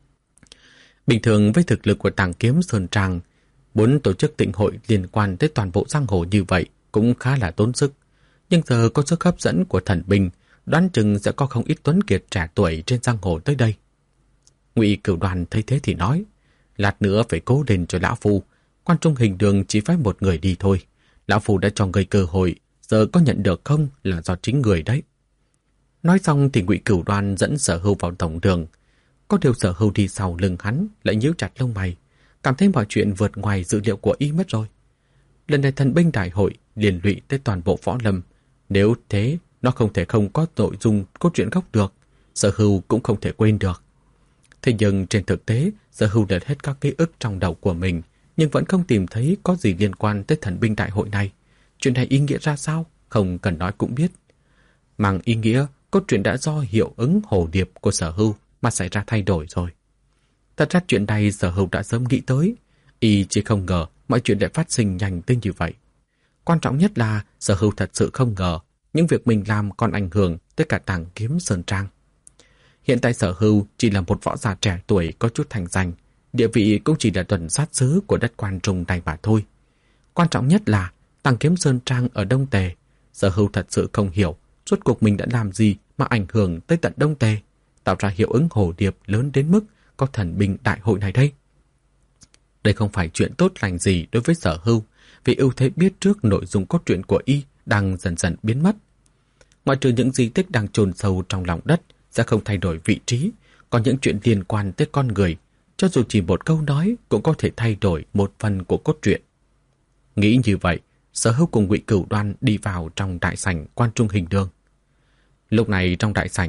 Bình thường với thực lực của Tàng Kiếm Sơn Trang, muốn tổ chức tịnh hội liên quan tới toàn bộ giang hồ như vậy cũng khá là tốn sức. Nhưng giờ có sức hấp dẫn của thần binh, đoán chừng sẽ có không ít tuấn kiệt trẻ tuổi trên giang hồ tới đây. Ngụy Cửu Đoan thấy thế thì nói, lát nữa phải cố lên cho lão phu, Quan Trung Hình Đường chỉ phái một người đi thôi. Lão phu đã cho người cơ hội, giờ có nhận được không là do chính người đấy. Nói xong thì Ngụy Cửu Đoan dẫn Sở Hưu vào tổng đường. Có điều Sở Hưu đi sau lưng hắn lại nhíu chặt lông mày, cảm thấy mọi chuyện vượt ngoài dự liệu của y mất rồi. Lần này thần binh đại hội liên lụy tới toàn bộ võ lâm, nếu thế nó không thể không có nội dung cốt truyện gốc được, Sở Hưu cũng không thể quên được. Thế nhưng trên thực tế, Sở Hưu lật hết các ký ức trong đầu của mình, nhưng vẫn không tìm thấy có gì liên quan tới thần binh đại hội này. Chuyện này ý nghĩa ra sao, không cần nói cũng biết. Mang ý nghĩa, cốt truyện đã do hiệu ứng hồ điệp của Sở Hưu mà xảy ra thay đổi rồi. Thật ra chuyện này Sở Hưu đã sớm nghĩ tới, y chỉ không ngờ mọi chuyện lại phát sinh nhanh tới như vậy. Quan trọng nhất là Sở Hưu thật sự không ngờ những việc mình làm còn ảnh hưởng tới cả Tàng Kiếm Sơn Trang. Hiện tại Sở Hưu chỉ là một võ giả trẻ tuổi có chút thành danh, địa vị cũng chỉ là tuần sát sứ của đất Quan Trung này mà thôi. Quan trọng nhất là Tàng Kiếm Sơn Trang ở Đông Tề, Sở Hưu thật sự không hiểu suốt cuộc mình đã làm gì mà ảnh hưởng tới tận Đông Tề, tạo ra hiệu ứng hồ điệp lớn đến mức có thần binh đại hội này đây. Đây không phải chuyện tốt lành gì đối với Sở Hưu, vì ưu thế biết trước nội dung cốt truyện của y đang dần dần biến mất. Ngoại trừ những di tích đang chôn sâu trong lòng đất sẽ không thay đổi vị trí, còn những chuyện liên quan tới con người, cho dù chỉ một câu nói cũng có thể thay đổi một phần của cốt truyện. Nghĩ như vậy, Sở Hưu cùng Ngụy Cửu Đoan đi vào trong đại sảnh Quan Trung Hình Đường. Lúc này trong đại sảnh,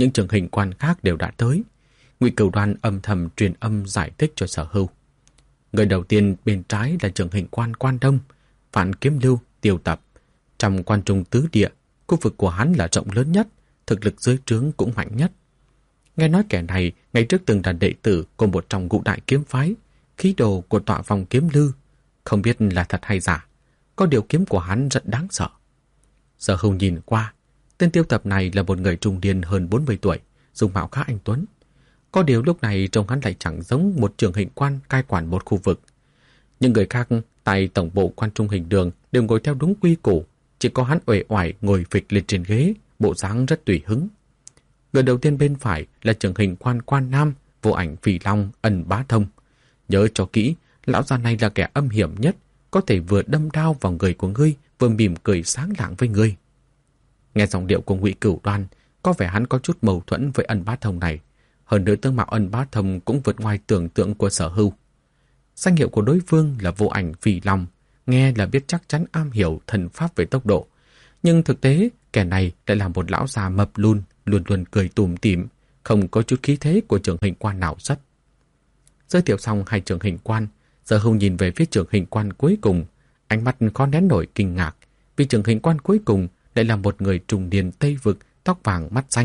những trường hình quan khác đều đã tới. Ngụy Cửu Đoan âm thầm truyền âm giải thích cho Sở Hưu. Người đầu tiên bên trái là trường hình quan Quan Đông, Vạn Kiếm Lưu, Tiêu Tập. Trong quan trung tứ địa, khu vực của hắn là rộng lớn nhất, thực lực dưới trướng cũng mạnh nhất. Nghe nói kẻ này ngày trước từng là đệ tử của một trong ngũ đại kiếm phái, khí đồ của tọa vòng kiếm lư. Không biết là thật hay giả, có điều kiếm của hắn rất đáng sợ. Sở Hưu nhìn qua, tên Tiêu Tập này là một người trung niên hơn bốn mươi tuổi, dung mạo khá anh tuấn. Có điều lúc này trông hắn lại chẳng giống một trường hình quan cai quản một khu vực. Những người khác tại tổng bộ quan trung hình đường đều ngồi theo đúng quy củ, chỉ có hắn uể oải ngồi phịch lên trên ghế, bộ dáng rất tùy hứng. Người đầu tiên bên phải là trường hình quan Quan Nam, Vô Ảnh Phỉ Long, Ân Bá Thông. Nhớ cho kỹ, lão già này là kẻ âm hiểm nhất, có thể vừa đâm đao vào người của ngươi, vừa mỉm cười sáng lạng với ngươi. Nghe giọng điệu của Ngụy Cửu Đoan, có vẻ hắn có chút mâu thuẫn với Ân Bá Thông này. Hơn nữa tướng mạo Ân Bá Thông cũng vượt ngoài tưởng tượng của Sở Hưu. Danh hiệu của đối phương là Vô Ảnh Phỉ Long, nghe là biết chắc chắn am hiểu thần pháp về tốc độ. Nhưng thực tế, kẻ này lại là một lão già mập lùn, luôn luôn cười tủm tỉm, không có chút khí thế của trường hình quan nào rất. Giới thiệu xong hai trường hình quan, Sở Hưu nhìn về phía trường hình quan cuối cùng, ánh mắt khó nén nổi kinh ngạc, vì trường hình quan cuối cùng lại là một người trung niên Tây Vực, tóc vàng mắt xanh.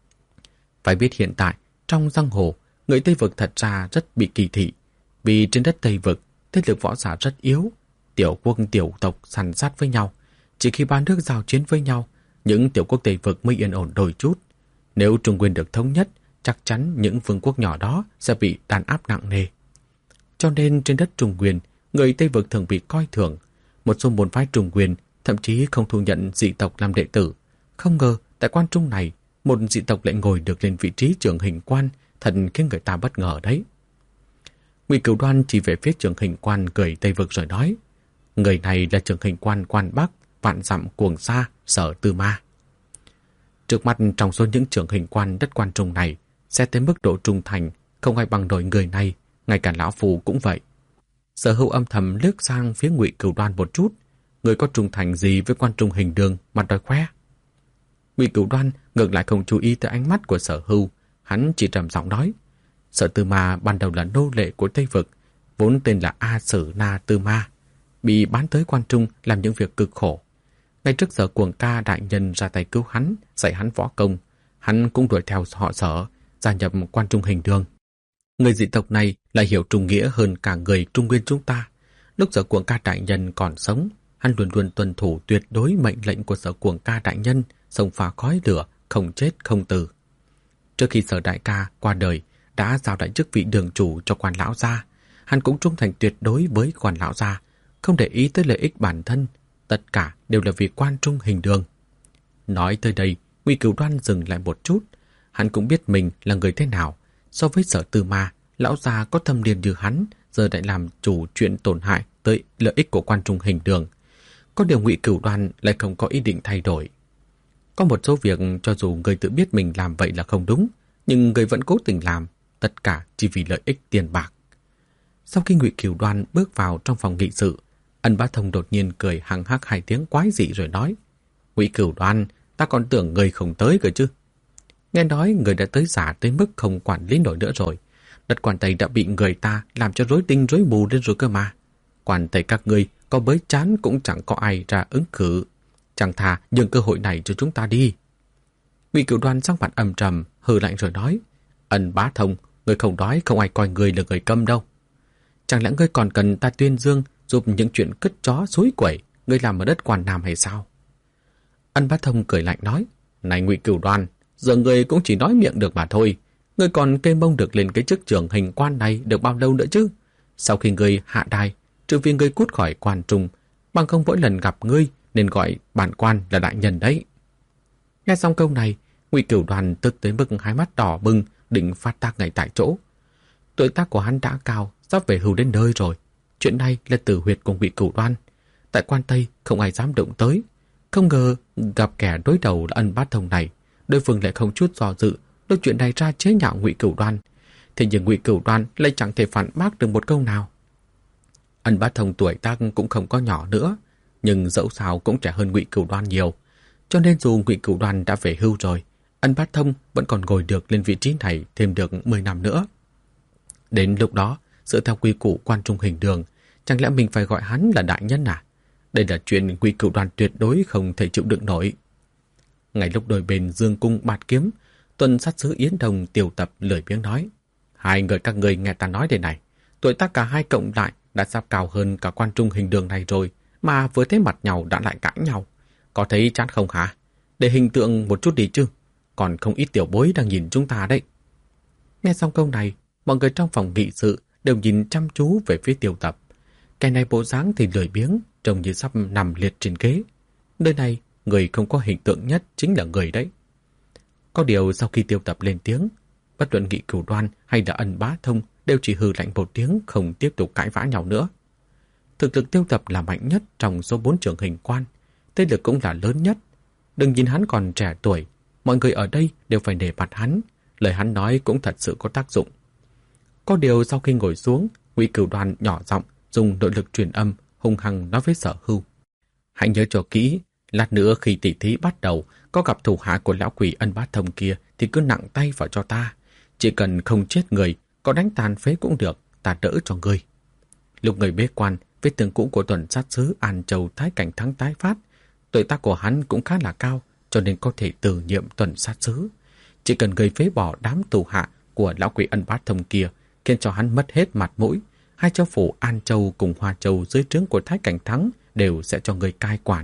Phải biết hiện tại, trong giang hồ, người Tây Vực thật ra rất bị kỳ thị, vì trên đất Tây Vực, thế lực võ giả rất yếu, tiểu quốc tiểu tộc săn sát với nhau. Chỉ khi ba nước giao chiến với nhau, những tiểu quốc Tây Vực mới yên ổn đôi chút. Nếu Trung Nguyên được thống nhất, chắc chắn những vương quốc nhỏ đó sẽ bị đàn áp nặng nề. Cho nên trên đất Trung Nguyên, người Tây Vực thường bị coi thường. Một số môn phái Trung Nguyên thậm chí không thu nhận dị tộc làm đệ tử. Không ngờ, tại quan trung này, một dị tộc lại ngồi được lên vị trí trường hình quan, thật khiến người ta bất ngờ đấy. Ngụy Cửu Đoan chỉ về phía trường hình quan người Tây Vực rồi nói, người này là trường hình quan Quan Bắc, Vạn Dặm Cuồng Sa, Sở Tư Ma. Trước mặt trong số những trường hình quan đất quan trung này, xét tới mức độ trung thành, không ai bằng nổi người này, ngay cả lão phù cũng vậy. Sở Hưu âm thầm liếc sang phía Ngụy Cửu Đoan một chút, người có trung thành gì với quan trung hình đường mà đòi khoe. Ngụy Cửu Đoan ngược lại không chú ý tới ánh mắt của Sở Hưu, hắn chỉ trầm giọng nói, Sở Tư Ma ban đầu là nô lệ của Tây Vực, vốn tên là A Sử Na Tư Ma, bị bán tới quan trung làm những việc cực khổ. Ngay trước Sở Cuồng Ca đại nhân ra tay cứu hắn, dạy hắn võ công, hắn cũng đuổi theo họ Sở, gia nhập quan trung hình đường. Người dị tộc này lại hiểu trung nghĩa hơn cả người Trung Nguyên chúng ta. Lúc Sở Cuồng Ca đại nhân còn sống, hắn luôn luôn tuân thủ tuyệt đối mệnh lệnh của Sở Cuồng Ca đại nhân, xông pha khói lửa, không chết không từ. Trước khi Sở đại ca qua đời, đã giao đại chức vị đường chủ cho quan lão gia, hắn cũng trung thành tuyệt đối với quan lão gia, không để ý tới lợi ích bản thân, tất cả đều là vì quan trung hình đường. Nói tới đây, Ngụy Cửu Đoan dừng lại một chút, hắn cũng biết mình là người thế nào. So với Sở Tư Ma, lão già có thâm niên như hắn, giờ lại làm chủ chuyện tổn hại tới lợi ích của quan trung hình đường. Có điều Ngụy Cửu Đoan lại không có ý định thay đổi. Có một số việc cho dù người tự biết mình làm vậy là không đúng, nhưng người vẫn cố tình làm, tất cả chỉ vì lợi ích tiền bạc. Sau khi Ngụy Cửu Đoan bước vào trong phòng nghị sự, Ân Bá Thông đột nhiên cười hăng hắc hai tiếng quái dị rồi nói, Ngụy Cửu Đoan, ta còn tưởng người không tới cơ chứ. Nghe nói người đã tới giả tới mức không quản lý nổi nữa rồi. Đất Quan Tây đã bị người ta làm cho rối tinh rối mù lên rồi cơ mà. Quan Tây các ngươi có bới chán cũng chẳng có ai ra ứng cử. Chẳng thà nhường cơ hội này cho chúng ta đi. Ngụy Cửu Đoan sắc mặt âm trầm, hừ lạnh rồi nói, Ân Bá Thông, người không đói không ai coi người là người câm đâu. Chẳng lẽ ngươi còn cần ta tuyên dương giúp những chuyện cất chó xối quẩy ngươi làm ở đất Quan Nam hay sao? Ân Bá Thông cười lạnh nói, này Ngụy Cửu Đoan, giờ ngươi cũng chỉ nói miệng được mà thôi. Ngươi còn kê mông được lên cái chức trưởng hình quan này được bao lâu nữa chứ? Sau khi ngươi hạ đài, trừ vì ngươi cút khỏi quan trung, bằng không mỗi lần gặp ngươi nên gọi bản quan là đại nhân đấy. Nghe xong câu này, Ngụy Cửu Đoan tức tới mức hai mắt đỏ bừng, định phát tác ngay tại chỗ. Tuổi tác của hắn đã cao, sắp về hưu đến nơi rồi. Chuyện này là tử huyệt của Ngụy Cửu Đoan. Tại Quan Tây không ai dám động tới. Không ngờ gặp kẻ đối đầu là Ân Bá Thông này, đối phương lại không chút do dự đưa chuyện này ra chế nhạo Ngụy Cửu Đoan. Thế nhưng Ngụy Cửu Đoan lại chẳng thể phản bác được một câu nào. Ân Bá Thông tuổi tác cũng không có nhỏ nữa, nhưng dẫu sao cũng trẻ hơn Ngụy Cửu Đoan nhiều. Cho nên dù Ngụy Cửu Đoan đã về hưu rồi, Ân Bá Thông vẫn còn ngồi được lên vị trí này thêm được mười năm nữa. Đến lúc đó, dựa theo quy củ quan trung hình đường, chẳng lẽ mình phải gọi hắn là đại nhân à? Đây là chuyện Ngụy Cửu Đoan tuyệt đối không thể chịu đựng nổi. Ngay lúc đôi bên dương cung bạt kiếm, tuần sát sứ Yến Đồng Tiêu Tập lười biếng nói: hai người các người nghe ta nói đây này, tuổi tác cả hai cộng lại đã sắp cao hơn cả quan trung hình đường này rồi, mà vừa thấy mặt nhau đã lại cãi nhau. Có thấy chán không hả? Để hình tượng một chút đi chứ. Còn không ít tiểu bối đang nhìn chúng ta đấy. Nghe xong câu này, mọi người trong phòng nghị sự đều nhìn chăm chú về phía Tiêu Tập. Cái này bộ dáng thì lười biếng, trông như sắp nằm liệt trên ghế. Nơi này, người không có hình tượng nhất chính là người đấy. Có điều sau khi Tiêu Tập lên tiếng, bất luận Nghị Cửu Đoan hay là Ân Bá Thông đều chỉ hừ lạnh một tiếng, không tiếp tục cãi vã nhau nữa. Thực lực Tiêu Tập là mạnh nhất trong số bốn trưởng hình quan, thế lực cũng là lớn nhất. Đừng nhìn hắn còn trẻ tuổi, mọi người ở đây đều phải nể mặt hắn, lời hắn nói cũng thật sự có tác dụng. Có điều sau khi ngồi xuống, Ngụy Cửu Đoan nhỏ giọng dùng nội lực truyền âm hung hăng nói với Sở Hưu: hãy nhớ cho kỹ, lát nữa khi tỷ thí bắt đầu, có gặp thủ hạ của lão quỷ Ân Bá Thông kia thì cứ nặng tay vào cho ta. Chỉ cần không chết người, có đánh tàn phế cũng được, ta đỡ cho ngươi. Lúc người bế quan, vết thương cũ của tuần sát sứ An Châu Thái Cảnh Thắng tái phát, tuổi tác của hắn cũng khá là cao, cho nên có thể từ nhiệm tuần sát sứ. Chỉ cần người phế bỏ đám tù hạ của lão quỷ Ân Bá Thông kia, khiến cho hắn mất hết mặt mũi, hai châu phủ An Châu cùng Hoa Châu dưới trướng của Thái Cảnh Thắng đều sẽ cho người cai quản.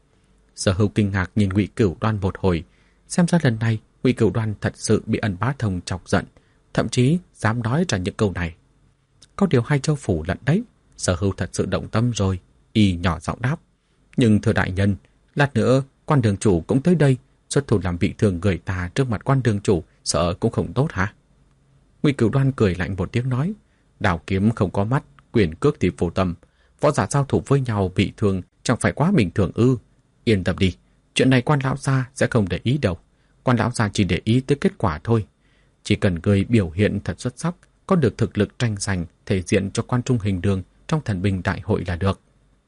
Sở Hưu kinh ngạc nhìn Ngụy Cửu Đoan một hồi, xem ra lần này Ngụy Cửu Đoan thật sự bị Ân Bá Thông chọc giận, thậm chí dám nói ra những câu này. Có điều hai châu phủ lận đấy, Sở Hưu thật sự động tâm rồi, y nhỏ giọng đáp: nhưng thưa đại nhân, lát nữa quan đường chủ cũng tới đây, xuất thủ làm bị thương người ta trước mặt quan đường chủ, sợ cũng không tốt hả? Ngụy Cửu Đoan cười lạnh một tiếng nói: đào kiếm không có mắt, quyền cước thì vô tâm, võ giả giao thủ với nhau bị thương chẳng phải quá bình thường ư? Yên tâm đi, chuyện này quan lão gia sẽ không để ý đâu. Quan lão gia chỉ để ý tới kết quả thôi. Chỉ cần người biểu hiện thật xuất sắc, có được thực lực tranh giành, thể diện cho quan trung hình đường trong thần binh đại hội là được.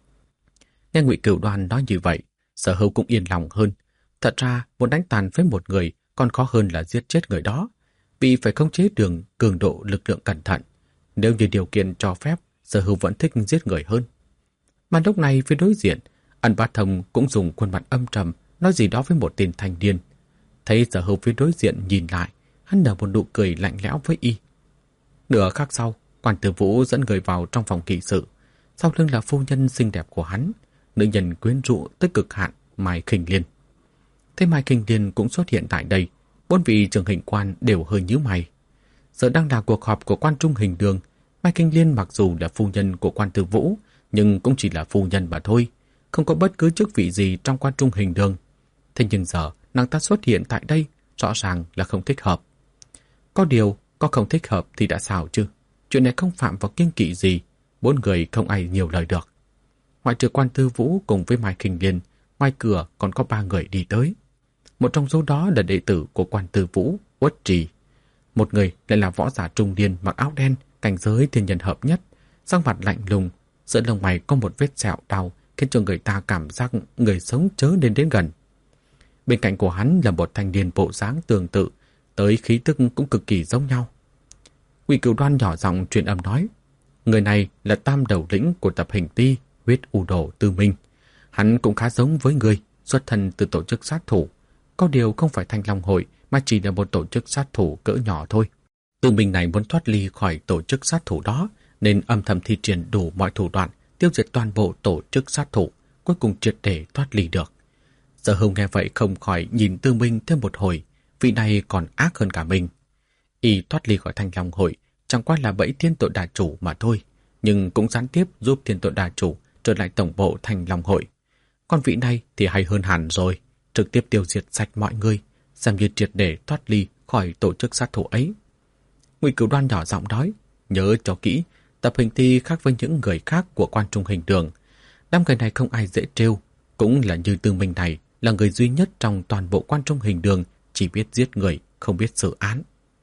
Nghe Ngụy Cửu Đoan nói như vậy, Sở Hưu cũng yên lòng hơn. Thật ra, muốn đánh tàn với một người còn khó hơn là giết chết người đó, vì phải khống chế đường cường độ lực lượng cẩn thận. Nếu như điều kiện cho phép, Sở Hưu vẫn thích giết người hơn. Mà lúc này phía đối diện, Ân Bá Thông cũng dùng khuôn mặt âm trầm nói gì đó với một tên thanh niên. Thấy Sở Hưu phía đối diện nhìn lại, hắn nở một nụ cười lạnh lẽo với y. Nửa khắc sau, Quan Tử Vũ dẫn người vào trong phòng nghị sự. Sau lưng là phu nhân xinh đẹp của hắn, nữ nhân quyến rũ tới cực hạn Mai Khinh Liên. Thế Mai Khinh Liên cũng xuất hiện tại đây, bốn vị trưởng hình quan đều hơi nhíu mày. Giờ đang là cuộc họp của quan trung hình đường, Mai Khinh Liên mặc dù là phu nhân của Quan Tử Vũ, nhưng cũng chỉ là phu nhân mà thôi, không có bất cứ chức vị gì trong quan trung hình đường. Thế nhưng giờ nàng ta xuất hiện tại đây, rõ ràng là không thích hợp. Có điều, có không thích hợp thì đã sao chứ? Chuyện này không phạm vào kiêng kỵ gì, bốn người không ai nhiều lời được. Ngoại trừ Quan Tư Vũ cùng với Mai Khinh Liên, ngoài cửa còn có ba người đi tới. Một trong số đó là đệ tử của Quan Tư Vũ, Uất Trì. Một người lại là võ giả trung niên mặc áo đen, cảnh giới thiên nhân hợp nhất, sắc mặt lạnh lùng, giữa lông mày có một vết sẹo đau khiến cho người ta cảm giác người sống chớ nên đến gần. Bên cạnh của hắn là một thanh niên bộ dáng tương tự, tới khí tức cũng cực kỳ giống nhau. Ngụy Cửu Đoan nhỏ giọng truyền âm nói: người này là tam đầu lĩnh của tập hình ti huyết u đồ Tư Minh. Hắn cũng khá giống với người, xuất thân từ tổ chức sát thủ. Có điều không phải Thanh Long Hội mà chỉ là một tổ chức sát thủ cỡ nhỏ thôi. Tư Minh này muốn thoát ly khỏi tổ chức sát thủ đó, nên âm thầm thi triển đủ mọi thủ đoạn, tiêu diệt toàn bộ tổ chức sát thủ, cuối cùng triệt để thoát ly được. Sở Hưu nghe vậy không khỏi nhìn Tư Minh thêm một hồi, vị này còn ác hơn cả mình. Y thoát ly khỏi Thanh Long Hội chẳng qua là bẫy Thiên Tội Đà Chủ mà thôi, nhưng cũng gián tiếp giúp Thiên Tội Đà Chủ trở lại tổng bộ Thanh Long Hội. Còn vị này thì hay hơn hẳn rồi, trực tiếp tiêu diệt sạch mọi người, xem như triệt để thoát ly khỏi tổ chức sát thủ ấy. Ngụy Cửu Đoan nhỏ giọng nói: nhớ cho kỹ, tập hình thi khác với những người khác của quan trung hình đường. Đám người này không ai dễ trêu, cũng là như Tư Minh này là người duy nhất trong toàn bộ quan trung hình đường chỉ biết giết người, không biết xử án.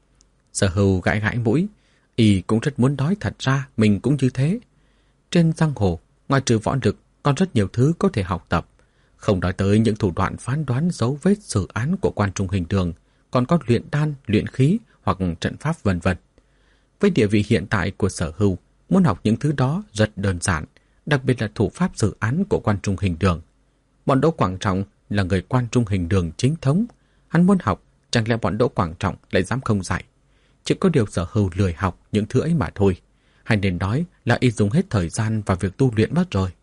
Sở Hưu gãi gãi mũi, y cũng rất muốn nói thật ra mình cũng như thế. Trên giang hồ, ngoài trừ võ lực, còn rất nhiều thứ có thể học tập. Không nói tới những thủ đoạn phán đoán dấu vết xử án của quan trung hình đường, còn có luyện đan, luyện khí hoặc trận pháp vân vân. Với địa vị hiện tại của Sở Hưu, muốn học những thứ đó rất đơn giản, đặc biệt là thủ pháp dự án của Quan Trung Hình Đường. Bọn Đỗ Quảng Trọng là người Quan Trung Hình Đường chính thống, hắn muốn học, chẳng lẽ bọn Đỗ Quảng Trọng lại dám không dạy? Chỉ có điều Sở Hưu lười học những thứ ấy mà thôi, hay nên nói là y dùng hết thời gian vào việc tu luyện mất rồi.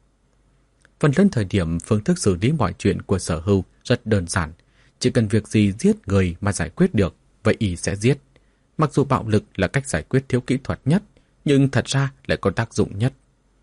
Phần lớn thời điểm, phương thức xử lý mọi chuyện của Sở Hưu rất đơn giản, chỉ cần việc gì giết người mà giải quyết được, vậy y sẽ giết. Mặc dù bạo lực là cách giải quyết thiếu kỹ thuật nhất, nhưng thật ra lại có tác dụng nhất.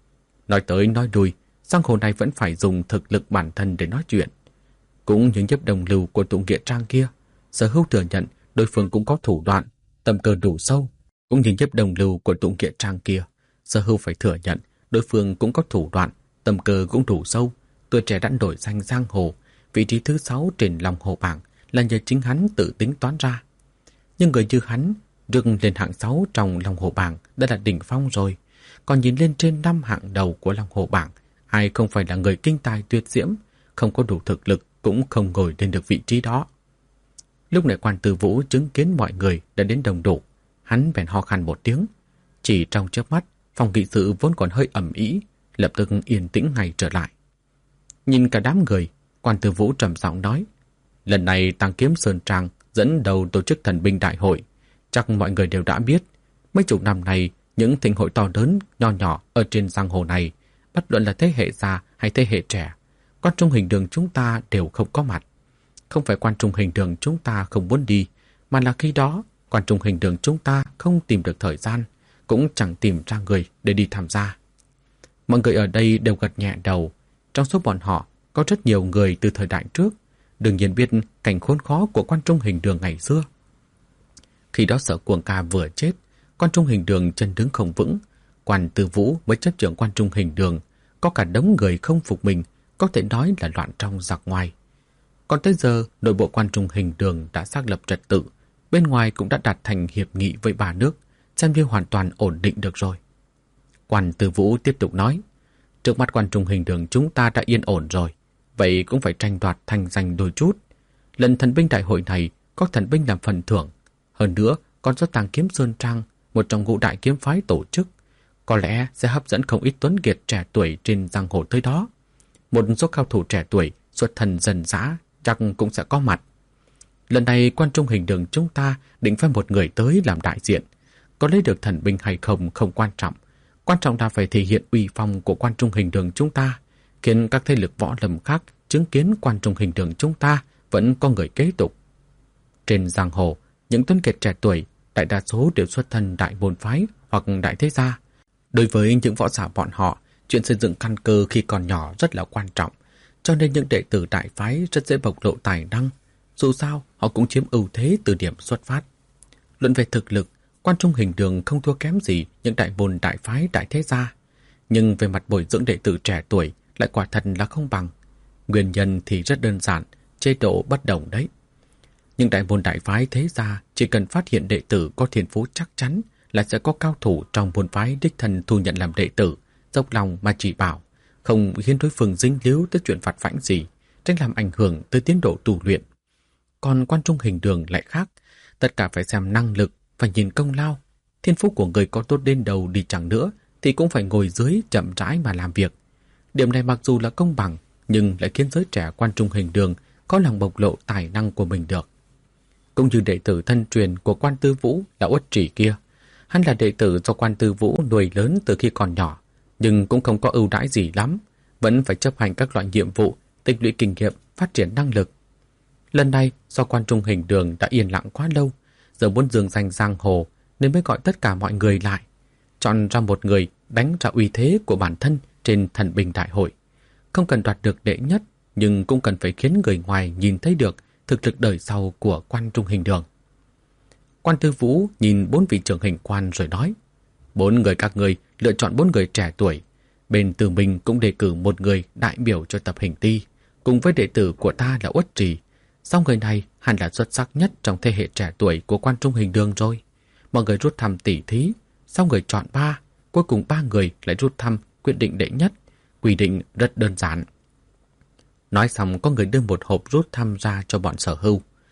Nói tới nói đuôi, giang hồ này vẫn phải dùng thực lực bản thân để nói chuyện. Cũng như Nhiếp Đồng Lưu của Tụng Nghĩa Trang kia, Sở Hưu thừa nhận đối phương cũng có thủ đoạn, tầm cơ đủ sâu. Cũng như Nhiếp Đồng Lưu của Tụng Nghĩa Trang kia, Sở Hưu phải thừa nhận đối phương cũng có thủ đoạn, tầm cơ cũng đủ sâu. Tuổi trẻ đã đổi danh giang hồ, vị trí thứ sáu trên Long Hồ bảng là nhờ chính hắn tự tính toán ra. Nhưng người như hắn, được lên hạng sáu trong Long Hồ bảng đã là đỉnh phong rồi. Còn nhìn lên trên năm hạng đầu của Long Hồ bảng, ai không phải là người kinh tài tuyệt diễm, không có đủ thực lực cũng không ngồi lên được vị trí đó. Lúc này Quan Tư Vũ chứng kiến mọi người đã đến đông đủ, hắn bèn ho khan một tiếng. Chỉ trong chớp mắt, phòng nghị sự vốn còn hơi ầm ĩ, lập tức yên tĩnh ngay trở lại. Nhìn cả đám người, Quan Tư Vũ trầm giọng nói: lần này Tăng Kiếm Sơn Trang dẫn đầu tổ chức thần binh đại hội, chắc mọi người đều đã biết, mấy chục năm nay những thịnh hội to lớn nho nhỏ ở trên giang hồ này, bất luận là thế hệ già hay thế hệ trẻ, Quan Trung Hình Đường chúng ta đều không có mặt. Không phải Quan Trung Hình Đường chúng ta không muốn đi, mà là khi đó Quan Trung Hình Đường chúng ta không tìm được thời gian, cũng chẳng tìm ra người để đi tham gia. Mọi người ở đây đều gật nhẹ đầu. Trong số bọn họ có rất nhiều người từ thời đại trước, đương nhiên biết cảnh khốn khó của Quan Trung Hình Đường ngày xưa. Khi đó Sở Cuồng Ca vừa chết, Quan Trung Hình Đường chân đứng không vững, Quan Tư Vũ mới chấp trưởng Quan Trung Hình Đường, có cả đống người không phục mình, có thể nói là loạn trong giặc ngoài. Còn tới giờ, nội bộ Quan Trung Hình Đường đã xác lập trật tự, bên ngoài cũng đã đạt thành hiệp nghị với ba nước, xem như hoàn toàn ổn định được rồi. Quan Tư Vũ tiếp tục nói: trước mắt Quan Trung Hình Đường chúng ta đã yên ổn rồi, vậy cũng phải tranh đoạt thành danh đôi chút. Lần thần binh đại hội này có thần binh làm phần thưởng, hơn nữa còn do Tàng Kiếm Sơn Trang, một trong ngũ đại kiếm phái tổ chức, có lẽ sẽ hấp dẫn không ít tuấn kiệt trẻ tuổi trên giang hồ tới đó. Một số cao thủ trẻ tuổi xuất thân dần dã chắc cũng sẽ có mặt. Lần này Quan Trung Hình Đường chúng ta định phái một người tới làm đại diện, có lấy được thần binh hay không không quan trọng, quan trọng là phải thể hiện uy phong của Quan Trung Hình Đường chúng ta, khiến các thế lực võ lâm khác chứng kiến Quan Trung Hình Đường chúng ta vẫn có người kế tục. Trên giang hồ, những tuấn kiệt trẻ tuổi đại đa số đều xuất thân đại môn phái hoặc đại thế gia. Đối với những võ giả bọn họ, chuyện xây dựng căn cơ khi còn nhỏ rất là quan trọng, cho nên những đệ tử đại phái rất dễ bộc lộ tài năng. Dù sao, họ cũng chiếm ưu thế từ điểm xuất phát. Luận về thực lực, Quan Trung Hình Đường không thua kém gì những đại môn đại phái đại thế gia, nhưng về mặt bồi dưỡng đệ tử trẻ tuổi lại quả thật là không bằng. Nguyên nhân thì rất đơn giản, chế độ bất đồng đấy. Nhưng đại môn đại phái thế gia chỉ cần phát hiện đệ tử có thiên phú chắc chắn là sẽ có cao thủ trong môn phái đích thân thu nhận làm đệ tử, dốc lòng mà chỉ bảo, không khiến đối phương dính líu tới chuyện vặt vãnh gì, tránh làm ảnh hưởng tới tiến độ tu luyện. Còn Quan Trung Hình Đường lại khác, tất cả phải xem năng lực, phải nhìn công lao. Thiên phú của người có tốt đến đầu đi chẳng nữa thì cũng phải ngồi dưới chậm rãi mà làm việc. Điểm này mặc dù là công bằng, nhưng lại khiến giới trẻ Quan Trung Hình Đường có lòng bộc lộ tài năng của mình được. Cũng như đệ tử thân truyền của Quan Tư Vũ là Uất Trì kia, hắn là đệ tử do Quan Tư Vũ nuôi lớn từ khi còn nhỏ, nhưng cũng không có ưu đãi gì lắm, vẫn phải chấp hành các loại nhiệm vụ, tích lũy kinh nghiệm, phát triển năng lực. Lần này do Quan Trung Hình Đường đã yên lặng quá lâu, giờ muốn dương danh giang hồ nên mới gọi tất cả mọi người lại, chọn ra một người đánh ra uy thế của bản thân trên thần binh đại hội. Không cần đoạt được đệ nhất, nhưng cũng cần phải khiến người ngoài nhìn thấy được thực lực đời sau của Quan Trung Hình Đường. Quan Tư Vũ nhìn bốn vị trưởng hình quan rồi nói: bốn người các người lựa chọn bốn người trẻ tuổi, bên Từ Minh cũng đề cử một người đại biểu cho tập hình ti, cùng với đệ tử của ta là Uất Trì. Sau người này hẳn là xuất sắc nhất trong thế hệ trẻ tuổi của Quan Trung Hình Đường rồi. Mọi người rút thăm tỉ thí, sau người chọn ba, cuối cùng ba người lại rút thăm quyết định đệ nhất. Quy định rất đơn giản. Nói xong có người đưa một hộp rút thăm ra cho bọn Sở Hưu.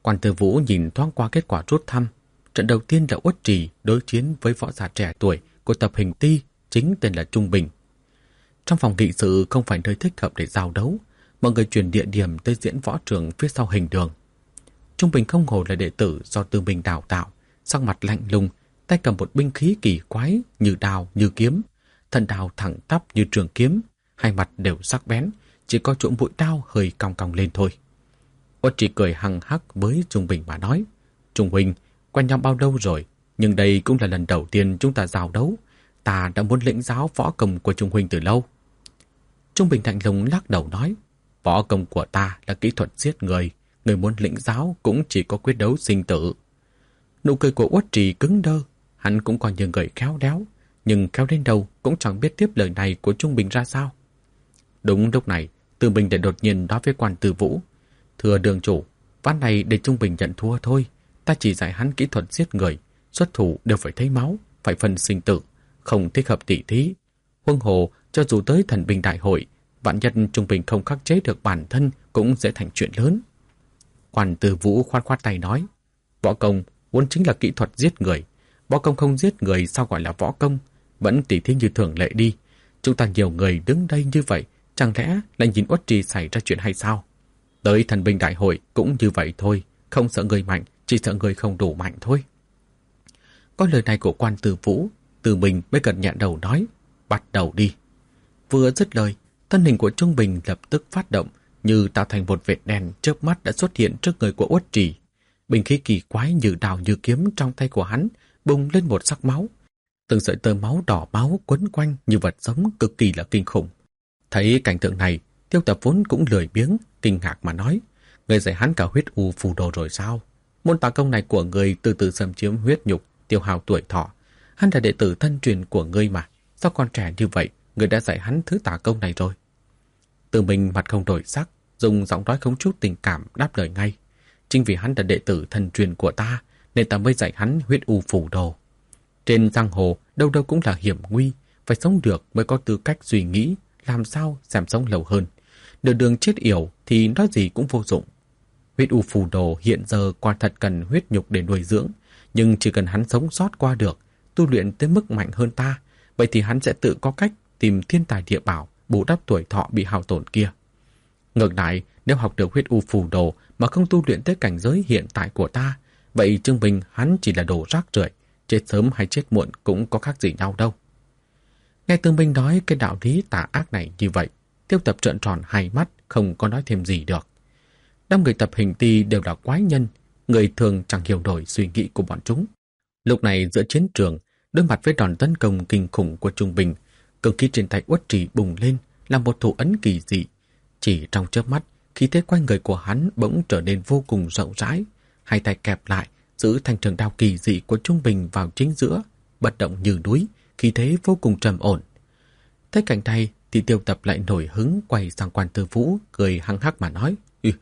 Quan Tư Vũ nhìn thoáng qua kết quả rút thăm. Trận đầu tiên là Uất Trì đối chiến với võ giả trẻ tuổi của tập hình ti, chính tên là Trung Bình. Trong phòng nghị sự không phải nơi thích hợp để giao đấu, mọi người chuyển địa điểm tới diễn võ trường phía sau hình đường. Trung Bình không hổ là đệ tử do Tư Minh đào tạo, sắc mặt lạnh lùng, tay cầm một binh khí kỳ quái như đao như kiếm, thân đao thẳng tắp như trường kiếm, hai mặt đều sắc bén, chỉ có chỗ mũi đao hơi cong cong lên thôi. Uất Trì cười hằng hắc với Trung Bình mà nói, Trung huynh, quen nhau bao lâu rồi, nhưng đây cũng là lần đầu tiên chúng ta giao đấu. Ta đã muốn lĩnh giáo võ công của Trung huynh từ lâu. Trung Bình lạnh lùng lắc đầu nói, võ công của ta là kỹ thuật giết người, người muốn lĩnh giáo cũng chỉ có quyết đấu sinh tử. Nụ cười của Uất Trì cứng đơ, hắn cũng còn như người khéo léo, nhưng khéo đến đâu cũng chẳng biết tiếp lời này của Trung Bình ra sao. Đúng lúc này, Tư Bình lại đột nhiên nói với Quan Tư Vũ, thưa đường chủ, ván này để Trung Bình nhận thua thôi, ta chỉ dạy hắn kỹ thuật giết người, xuất thủ đều phải thấy máu, phải phân sinh tử, không thích hợp tỉ thí. Huống hồ, cho dù tới thần binh đại hội, vạn nhất Trung Bình không khắc chế được bản thân cũng sẽ thành chuyện lớn. Quan Tư Vũ khoát khoát tay nói, võ công vốn chính là kỹ thuật giết người, võ công không giết người sao gọi là võ công, vẫn tỉ thí như thường lệ đi. Chúng ta nhiều người đứng đây như vậy, chẳng lẽ lại nhìn Uất Trì xảy ra chuyện hay sao? Tới thần binh đại hội cũng như vậy thôi, không sợ người mạnh, chỉ sợ người không đủ mạnh thôi. Có lời này của Quan Tư Vũ, Tư Bình mới gật nhẹ đầu nói, bắt đầu đi. Vừa dứt lời, thân hình của Trung Bình lập tức phát động, như tạo thành một vệt đèn chớp mắt đã xuất hiện trước người của Uất Trì. Binh khí kỳ quái như đào như kiếm trong tay của hắn bùng lên một sắc máu. Từng sợi tơ máu đỏ máu quấn quanh như vật sống cực kỳ là kinh khủng. Thấy cảnh tượng này, Tiêu Tập vốn cũng lười biếng, kinh ngạc mà nói, người dạy hắn cả huyết u phù đồ rồi sao? Môn tà công này của người từ từ xâm chiếm huyết nhục, tiêu hao tuổi thọ. Hắn là đệ tử thân truyền của ngươi mà, sao còn trẻ như vậy, người đã dạy hắn thứ tà công này rồi? Từ mình mặt không đổi sắc, dùng giọng nói không chút tình cảm đáp lời ngay. Chính vì hắn là đệ tử thân truyền của ta, nên ta mới dạy hắn huyết u phù đồ. Trên giang hồ, đâu đâu cũng là hiểm nguy, phải sống được mới có tư cách suy nghĩ, làm sao giảm sống lâu hơn. Nửa đường chết yểu thì nói gì cũng vô dụng. Huyết u phù đồ hiện giờ quả thật cần huyết nhục để nuôi dưỡng, nhưng chỉ cần hắn sống sót qua được, tu luyện tới mức mạnh hơn ta, vậy thì hắn sẽ tự có cách tìm thiên tài địa bảo bù đắp tuổi thọ bị hao tổn kia. Ngược lại, nếu học được huyết u phù đồ mà không tu luyện tới cảnh giới hiện tại của ta, vậy Trương Bình hắn chỉ là đồ rác rưởi, chết sớm hay chết muộn cũng có khác gì nhau đâu. Nghe Tương Minh nói cái đạo lý tà ác này như vậy, Tiêu Tập trợn tròn hai mắt, không có nói thêm gì được. Đám người tập hình ti đều là quái nhân, người thường chẳng hiểu nổi suy nghĩ của bọn chúng. Lúc này giữa chiến trường, đối mặt với đòn tấn công kinh khủng của Trung Bình, cường khí trên tay Uất Trì bùng lên là một thủ ấn kỳ dị. Chỉ trong chớp mắt, khí thế quanh người của hắn bỗng trở nên vô cùng rộng rãi, hai tay kẹp lại, giữ thanh trường đao kỳ dị của Trung Bình vào chính giữa, bất động như núi, khí thế vô cùng trầm ổn. Thấy cảnh này thì Tiêu Tập lại nổi hứng quay sang Quan Tư Vũ, cười hăng hắc mà nói,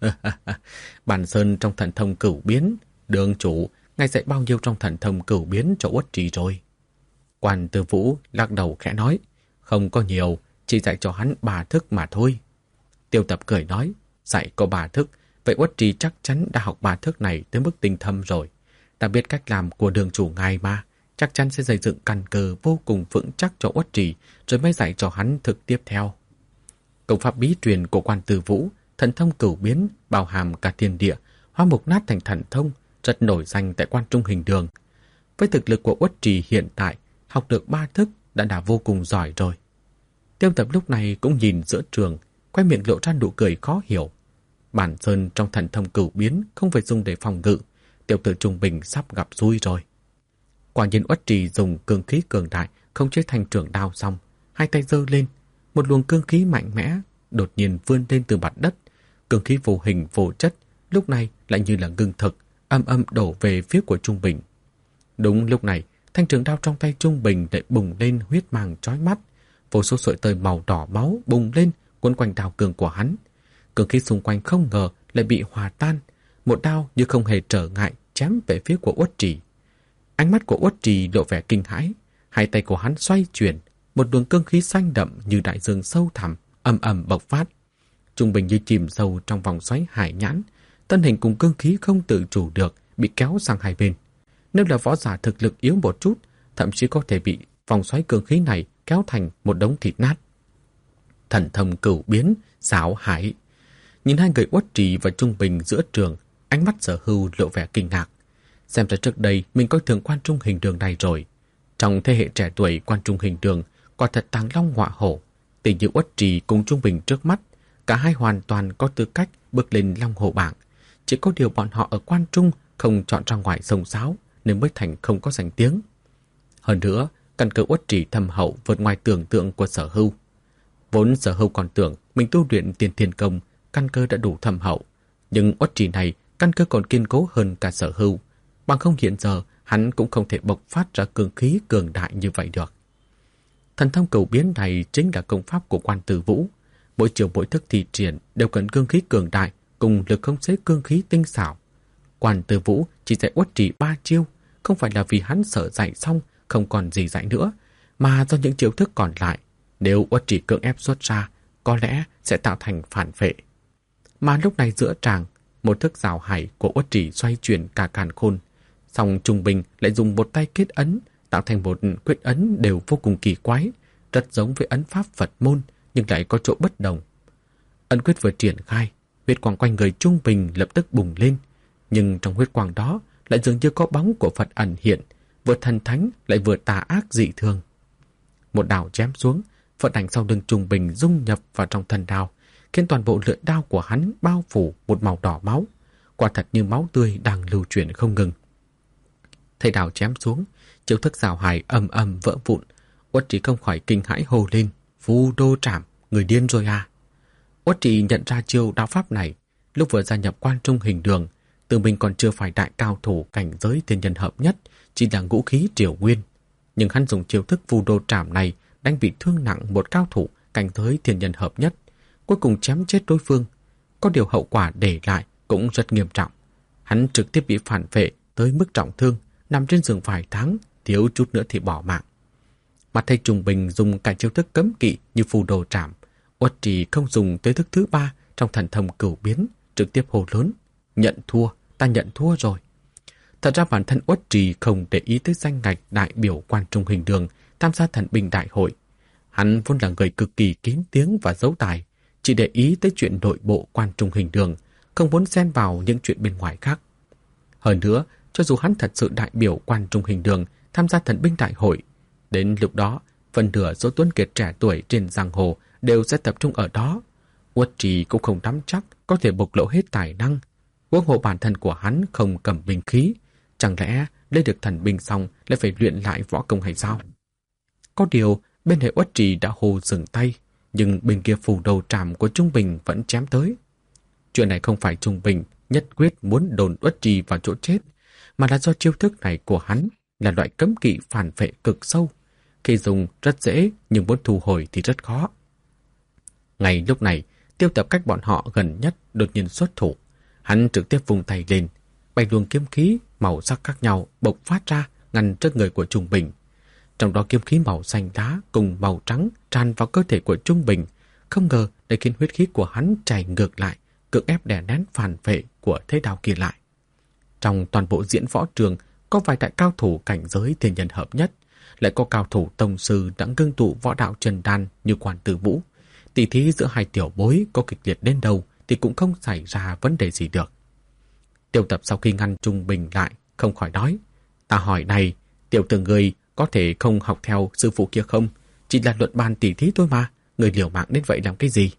Bản Sơn trong thần thông cửu biến, đường chủ, ngài dạy bao nhiêu trong thần thông cửu biến cho Uất Trì rồi? Quan Tư Vũ lắc đầu khẽ nói, không có nhiều, chỉ dạy cho hắn ba thức mà thôi. Tiêu Tập cười nói, dạy có ba thức, vậy Uất Trì chắc chắn đã học ba thức này tới mức tinh thâm rồi. Ta biết cách làm của đường chủ ngài mà, chắc chắn sẽ xây dựng căn cơ vô cùng vững chắc cho Uất Trì, rồi mới dạy cho hắn thực tiếp theo. Công pháp bí truyền của Quan Tư Vũ, thần thông cửu biến, bao hàm cả thiên địa, hóa mục nát thành thần thông, rất nổi danh tại Quan Trung Hình Đường. Với thực lực của Uất Trì hiện tại, học được ba thức đã đã vô cùng giỏi rồi. Tiêu Tập lúc này cũng nhìn giữa trường, quay miệng lộ ra nụ cười khó hiểu. Bản Sơn trong thần thông cửu biến không phải dùng để phòng ngự, tiểu tử Trung Bình sắp gặp xui rồi. Quả nhiên Uất Trì dùng cương khí cường đại không chế thành trường đao xong, hai tay giơ lên, một luồng cương khí mạnh mẽ đột nhiên vươn lên từ mặt đất. Cương khí vô hình vô chất lúc này lại như là ngưng thực, âm âm đổ về phía của Trung Bình. Đúng lúc này, thanh trường đao trong tay Trung Bình lại bùng lên huyết mang chói mắt, vô số sợi tơ màu đỏ máu bùng lên quấn quanh đao cường của hắn. Cương khí xung quanh không ngờ lại bị hòa tan, một đao như không hề trở ngại chém về phía của Uất Trì. Ánh mắt của Uất Trì lộ vẻ kinh hãi, hai tay của hắn xoay chuyển, một luồng cương khí xanh đậm như đại dương sâu thẳm ầm ầm bộc phát. Trung Bình như chìm sâu trong vòng xoáy hải nhãn, thân hình cùng cương khí không tự chủ được bị kéo sang hai bên. Nếu là võ giả thực lực yếu một chút, thậm chí có thể bị vòng xoáy cương khí này kéo thành một đống thịt nát. Thần thông cửu biến, xảo hải. Nhìn hai người Uất Trì và Trung Bình giữa trường, ánh mắt Sở Hưu lộ vẻ kinh ngạc. Xem ra trước đây mình coi thường Quan Trung Hình Đường này rồi. Trong thế hệ trẻ tuổi Quan Trung Hình Đường, quả thật tàng long ngọa hổ. Tình như Uất Trì cùng Trung Bình trước mắt, cả hai hoàn toàn có tư cách bước lên long hổ bảng. Chỉ có điều bọn họ ở Quan Trung không chọn ra ngoài sông sáo, nên mới thành không có danh tiếng. Hơn nữa, căn cơ Uất Trì thâm hậu vượt ngoài tưởng tượng của Sở Hưu. Vốn Sở Hưu còn tưởng mình tu luyện Tiên Thiên Công, căn cơ đã đủ thâm hậu, nhưng Uất Trì này căn cơ còn kiên cố hơn cả Sở Hưu, bằng không hiện giờ hắn cũng không thể bộc phát ra cường khí cường đại như vậy được. Thần thông cửu biến này chính là công pháp của Quan Tử Vũ, mỗi chiều mỗi thức thi triển đều cần cương khí cường đại cùng lực khống chế cương khí tinh xảo. Quan Tử Vũ chỉ dạy Uất Trì ba chiêu, không phải là vì hắn sợ dạy xong không còn gì dạy nữa, mà do những chiêu thức còn lại nếu Uất Trì cưỡng ép xuất ra, có lẽ sẽ tạo thành phản vệ. Mà lúc này giữa tràng, một thức rào hải của Uất Trì xoay chuyển cả càn khôn, song Trung Bình lại dùng một tay kết ấn, tạo thành một quyết ấn đều vô cùng kỳ quái, rất giống với ấn pháp Phật môn nhưng lại có chỗ bất đồng. Ấn quyết vừa triển khai, huyết quang quanh người Trung Bình lập tức bùng lên, nhưng trong huyết quang đó lại dường như có bóng của Phật ẩn hiện, vừa thần thánh lại vừa tà ác dị thường. Một đao chém xuống, Phật ảnh sau lưng Trung Bình dung nhập vào trong thân đao, khiến toàn bộ lưỡi đao của hắn bao phủ một màu đỏ máu, quả thật như máu tươi đang lưu chuyển không ngừng. Thấy đao chém xuống, chiêu thức rào hài ầm ầm vỡ vụn. Uất Trì không khỏi kinh hãi hô lên: Phù Đô Trảm, người điên rồi à? Uất Trì nhận ra chiêu đao pháp này lúc vừa gia nhập Quan Trung Hình Đường, tự mình còn chưa phải đại cao thủ cảnh giới thiên nhân hợp nhất, chỉ là ngũ khí triều nguyên. Nhưng hắn dùng chiêu thức Phù Đô Trảm này đánh bị thương nặng một cao thủ cảnh giới thiên nhân hợp nhất, cuối cùng chém chết đối phương. Có điều hậu quả để lại cũng rất nghiêm trọng. Hắn trực tiếp bị phản vệ tới mức trọng thương, nằm trên giường vài tháng, thiếu chút nữa thì bỏ mạng. Mặt thấy Trung Bình dùng cả chiêu thức cấm kỵ như Phù Đô Trảm, Uất Trì không dùng tới thức thứ ba trong thần thông cửu biến, trực tiếp hô lớn: Nhận thua, ta nhận thua rồi. Thật ra bản thân Uất Trì không để ý tới danh ngạch đại biểu Quan Trung Hình Đường tham gia thần binh đại hội. Hắn vốn là người cực kỳ kín tiếng và giấu tài, chỉ để ý tới chuyện nội bộ Quan Trung Hình Đường, không muốn xen vào những chuyện bên ngoài khác. Hơn nữa, cho dù hắn thật sự đại biểu Quan Trung Hình Đường tham gia thần binh đại hội, đến lúc đó, phần nửa số tuấn kiệt trẻ tuổi trên giang hồ đều sẽ tập trung ở đó. Uất Trì cũng không nắm chắc có thể bộc lộ hết tài năng. Huống hồ bản thân của hắn không cầm binh khí, chẳng lẽ lấy được thần binh xong lại phải luyện lại võ công hay sao? Có điều, bên hệ Uất Trì đã hô dừng tay, nhưng bên kia Phù Đô Trảm của Trung Bình vẫn chém tới. Chuyện này không phải Trung Bình nhất quyết muốn đồn Uất Trì vào chỗ chết, mà là do chiêu thức này của hắn là loại cấm kỵ phản vệ cực sâu. Khi dùng rất dễ, nhưng muốn thu hồi thì rất khó. Ngay lúc này, Tiêu Tập cách bọn họ gần nhất đột nhiên xuất thủ. Hắn trực tiếp vung tay lên, bảy luồng kiếm khí màu sắc khác nhau bộc phát ra ngăn trước người của Trung Bình. Trong đó kiếm khí màu xanh lá cùng màu trắng tràn vào cơ thể của Trung Bình, không ngờ để khiến huyết khí của hắn chảy ngược lại, cưỡng ép đè nén phản vệ của thế đao kia lại. Trong toàn bộ diễn võ trường có vài đại cao thủ cảnh giới thiên nhân hợp nhất, lại có cao thủ tông sư đã ngưng tụ võ đạo trần đan như Quan Tử Vũ. Tỷ thí giữa hai tiểu bối có kịch liệt đến đâu thì cũng không xảy ra vấn đề gì được. Tiêu Tập sau khi ngăn Trung Bình lại, không khỏi nói: Ta hỏi này, tiểu tử người có thể không học theo sư phụ kia không? Chỉ là luận bàn tỷ thí thôi mà, người liều mạng đến vậy làm cái gì?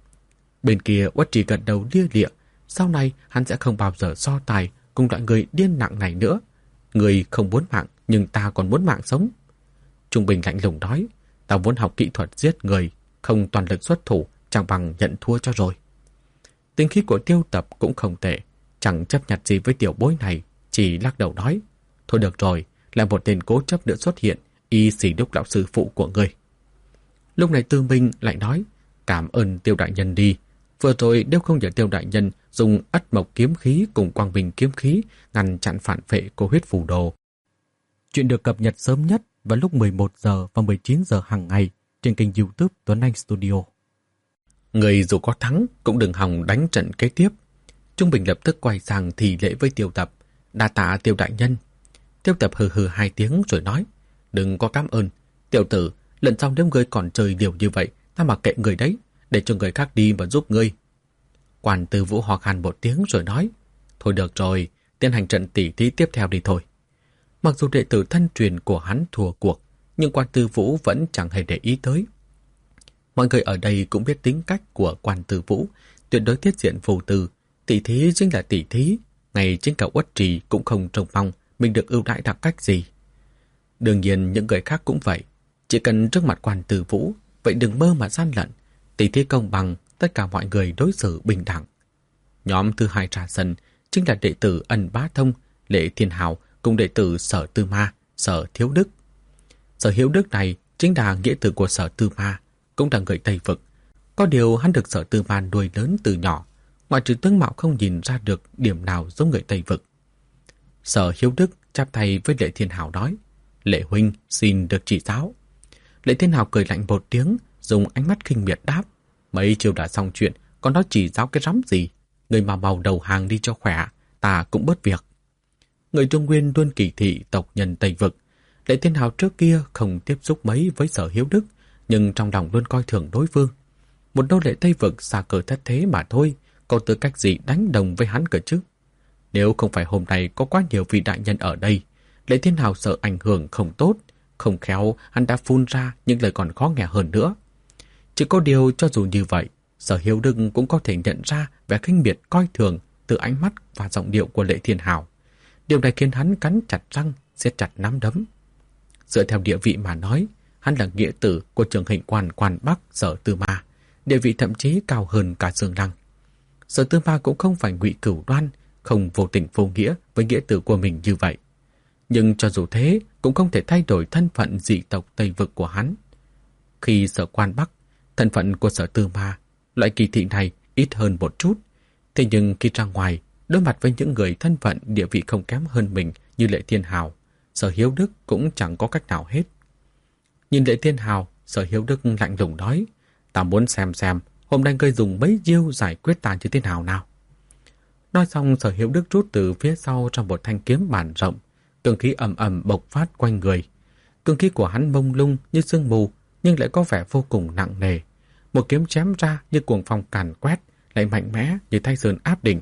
Bên kia Uất Trì gật đầu lia lịa, sau này hắn sẽ không bao giờ so tài cùng loại người điên nặng này nữa. Người không muốn mạng, nhưng ta còn muốn mạng sống. Trung Bình lạnh lùng nói: Ta muốn học kỹ thuật giết người, không toàn lực xuất thủ, chẳng bằng nhận thua cho rồi. Tính khí của Tiêu Tập cũng không tệ, chẳng chấp nhặt gì với tiểu bối này, chỉ lắc đầu nói: Thôi được rồi, là một tên cố chấp nữa xuất hiện, y xỉ đúc lão sư phụ của ngươi. Lúc này Tư Minh lại nói: Cảm ơn Tiêu đại nhân đi, vừa rồi nếu không nhờ Tiêu đại nhân dùng Ất Mộc kiếm khí cùng Quang Bình kiếm khí ngăn chặn phản vệ của huyết phù đồ. Chuyện được cập nhật sớm nhất vào lúc mười một giờ và mười chín giờ hàng ngày trên kênh YouTube Tuấn Anh Studio. Người dù có thắng cũng đừng hòng đánh trận kế tiếp. Trung Bình lập tức quay sang thì lễ với Tiêu Tập. Đa tạ Tiêu đại nhân. Tiêu Tập hừ hừ hai tiếng rồi nói, đừng có cảm ơn. Tiểu tử, lần sau nếu ngươi còn chơi điều như vậy, ta mặc kệ người đấy, để cho người khác đi và giúp ngươi. Quan Tư Vũ ho khan một tiếng rồi nói, thôi được rồi, tiến hành trận tỉ thí tiếp theo đi thôi. Mặc dù đệ tử thân truyền của hắn thua cuộc, nhưng Quan Tư Vũ vẫn chẳng hề để ý tới. Mọi người ở đây cũng biết tính cách của Quan Tư Vũ, tuyệt đối tiết diện vô tư, tỉ thí chính là tỉ thí, ngay chính cả Uất Trì cũng không trông mong mình được ưu đãi đặc cách gì. Đương nhiên những người khác cũng vậy, chỉ cần trước mặt Quan Tư Vũ, vậy đừng mơ mà gian lận, tỉ thí công bằng, tất cả mọi người đối xử bình đẳng. Nhóm thứ hai ra sân chính là đệ tử Ân Bá Thông, Lệ Thiên Hào cùng đệ tử Sở Tư Ma, Sở Thiếu Đức. Sở Hiếu Đức này chính là nghĩa tử của Sở Tư Ma, cũng là người Tây Vực. Có điều hắn được Sở Tư Ma nuôi lớn từ nhỏ, ngoại trừ tướng mạo không nhìn ra được điểm nào giống người Tây Vực. Sở Hiếu Đức chắp tay với Lệ Thiên Hào nói, Lệ huynh xin được chỉ giáo. Lệ Thiên Hào cười lạnh một tiếng, dùng ánh mắt khinh miệt đáp, mấy chiều đã xong chuyện, còn nói chỉ giáo cái rắm gì? Người mà bầu đầu hàng đi cho khỏe, ta cũng bớt việc. Người Trung Nguyên luôn kỳ thị tộc nhân Tây Vực. Lệ Thiên Hào trước kia không tiếp xúc mấy với Sở Hiếu Đức, nhưng trong lòng luôn coi thường đối phương. Một đô lệ Tây Vực xa cờ thất thế mà thôi, có tư cách gì đánh đồng với hắn cơ chứ? Nếu không phải hôm nay có quá nhiều vị đại nhân ở đây, Lệ Thiên Hào sợ ảnh hưởng không tốt, không khéo hắn đã phun ra những lời còn khó nghe hơn nữa. Chỉ có điều cho dù như vậy, Sở Hiếu Đức cũng có thể nhận ra vẻ khinh miệt coi thường từ ánh mắt và giọng điệu của Lệ Thiên Hào. Điều này khiến hắn cắn chặt răng, siết chặt nắm đấm. Dựa theo địa vị mà nói, hắn là nghĩa tử của trường hình quan quan Bắc Sở Tư Ma, địa vị thậm chí cao hơn cả Dương Lăng. Sở Tư Ma cũng không phải Ngụy Cửu Đoan, không vô tình vô nghĩa với nghĩa tử của mình như vậy. Nhưng cho dù thế, cũng không thể thay đổi thân phận dị tộc Tây Vực của hắn. Khi Sở Quan Bắc, thân phận của Sở Tư Ma, loại kỳ thị này ít hơn một chút. Thế nhưng khi ra ngoài, đối mặt với những người thân phận địa vị không kém hơn mình như Lệ Thiên Hào, Sở Hiếu Đức cũng chẳng có cách nào hết. Nhìn Lệ Thiên Hào, Sở Hiếu Đức lạnh lùng nói, ta muốn xem xem hôm nay ngươi dùng mấy chiêu giải quyết ta như thế nào nào. Nói xong, Sở Hiếu Đức rút từ phía sau trong một thanh kiếm bản rộng, cương khí ầm ầm bộc phát quanh người. Cương khí của hắn mông lung như sương mù, nhưng lại có vẻ vô cùng nặng nề. Một kiếm chém ra như cuồng phong càn quét, lại mạnh mẽ như Thái Sơn áp đỉnh.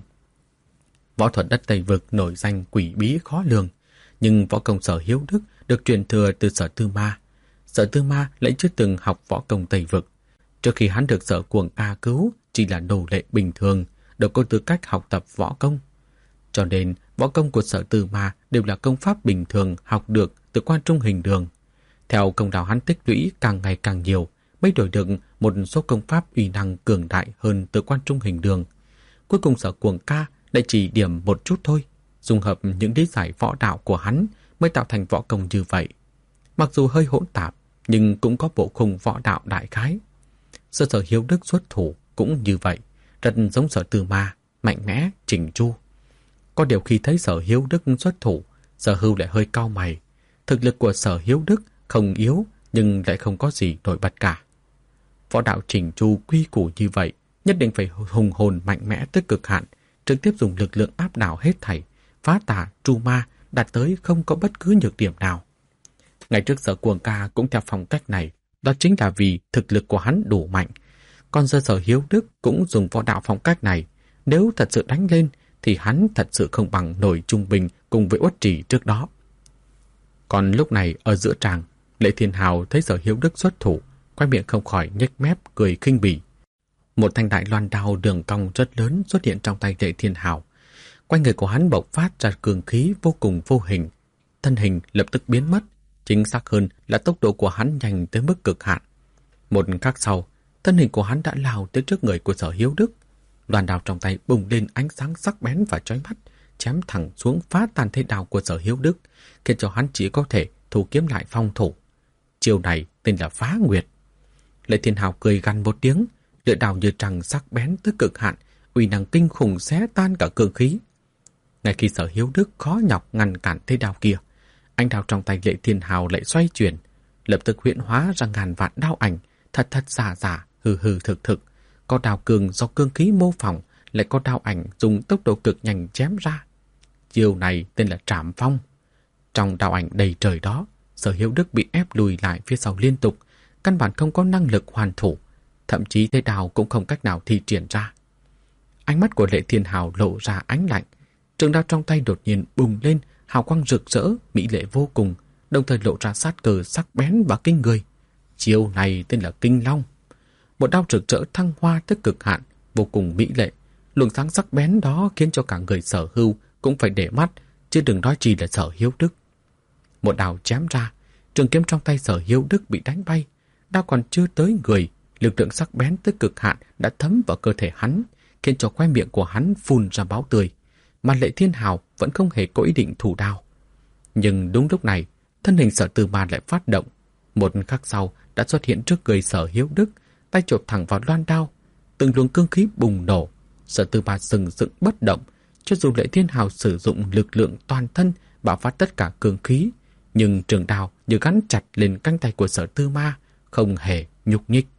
Võ thuật đất Tây Vực nổi danh quỷ bí khó lường, nhưng võ công Sở Hiếu Đức được truyền thừa từ Sở Tư Ma. Sở Tư Ma lại chưa từng học võ công Tây Vực. Trước khi hắn được Sở Cuồng A cứu, chỉ là nô lệ bình thường, đâu có tư cách học tập võ công. Cho nên, võ công của Sở Tư Ma đều là công pháp bình thường học được từ Quan Trung Hình Đường. Theo công đạo hắn tích lũy càng ngày càng nhiều, mới đổi được một số công pháp uy năng cường đại hơn từ Quan Trung Hình Đường. Cuối cùng Sở Cuồng Ca lại chỉ điểm một chút thôi, dung hợp những lý giải võ đạo của hắn mới tạo thành võ công như vậy. Mặc dù hơi hỗn tạp, nhưng cũng có bộ khung võ đạo đại khái. Sở Sở Hiếu Đức xuất thủ cũng như vậy, rất giống Sở Tư Ma, mạnh mẽ, chỉnh chu. Có điều khi thấy Sở Hiếu Đức xuất thủ, Sở Hưu lại hơi cau mày. Thực lực của Sở Hiếu Đức không yếu, nhưng lại không có gì nổi bật cả. Võ đạo chỉnh chu quy củ như vậy, nhất định phải hùng hồn mạnh mẽ tới cực hạn, trực tiếp dùng lực lượng áp đảo hết thảy, phá tà, tru ma, đạt tới không có bất cứ nhược điểm nào. Ngày trước Sở Cuồng Ca cũng theo phong cách này, đó chính là vì thực lực của hắn đủ mạnh. Còn giờ Sở Hiếu Đức cũng dùng võ đạo phong cách này, nếu thật sự đánh lên thì hắn thật sự không bằng nổi Trung Bình cùng với Uất Trì trước đó. Còn lúc này ở giữa tràng, Lệ Thiên Hào thấy Sở Hiếu Đức xuất thủ, quay miệng không khỏi nhếch mép cười khinh bỉ. Một thanh đại loan đao đường cong rất lớn xuất hiện trong tay Lệ Thiên Hào. Quanh người của hắn bộc phát ra cường khí vô cùng vô hình, thân hình lập tức biến mất, chính xác hơn là tốc độ của hắn nhanh tới mức cực hạn. Một khắc sau, thân hình của hắn đã lao tới trước người của Sở Hiếu Đức. Loan đao trong tay bùng lên ánh sáng sắc bén và chói mắt, chém thẳng xuống phá tan thế đao của Sở Hiếu Đức, khiến cho hắn chỉ có thể thủ kiếm lại phong thủ. Chiêu này tên là Phá Nguyệt. Lệ Thiên Hào cười gằn một tiếng, lưỡi đao như trăng sắc bén tới cực hạn, uy năng kinh khủng xé tan cả cương khí. Ngay khi Sở Hiếu Đức khó nhọc ngăn cản thế đao kia, ánh đao trong tay Lệ Thiên Hào lại xoay chuyển, lập tức huyễn hóa ra ngàn vạn đao ảnh, thật thật giả giả, hư hư thực thực. Có đao cường do cương khí mô phỏng lại có đao ảnh dùng tốc độ cực nhanh chém ra. Chiêu này tên là Trảm Phong. Trong đao ảnh đầy trời đó, Sở Hiếu Đức bị ép lùi lại phía sau liên tục, căn bản không có năng lực hoàn thủ, thậm chí thế đao cũng không cách nào thi triển ra. Ánh mắt của Lệ Thiên Hào lộ ra ánh lạnh, trường đao trong tay đột nhiên bùng lên, hào quang rực rỡ, mỹ lệ vô cùng, đồng thời lộ ra sát cơ sắc bén và kinh người. Chiêu này tên là Kinh Long. Một đao rực rỡ thăng hoa tới cực hạn, vô cùng mỹ lệ. Luồng sáng sắc bén đó khiến cho cả người Sở Hưu cũng phải để mắt, chứ đừng nói chi là Sở Hiếu Đức. Một đao chém ra, trường kiếm trong tay Sở Hiếu Đức bị đánh bay. Đao còn chưa tới người, lực lượng sắc bén tới cực hạn đã thấm vào cơ thể hắn, khiến cho khoe miệng của hắn phun ra máu tươi. Mà Lệ Thiên Hào vẫn không hề có ý định thủ đao. Nhưng đúng lúc này, thân hình Sở Tư Ma lại phát động. Một khắc sau đã xuất hiện trước người Sở Hiếu Đức, tay chộp thẳng vào loan đao. Từng luồng cương khí bùng nổ. Sở Tư Ma sừng sững bất động, cho dù Lệ Thiên Hào sử dụng lực lượng toàn thân bạo phát tất cả cương khí, nhưng trường đao như gắn chặt lên cánh tay của Sở Tư Ma, không hề nhúc nhích.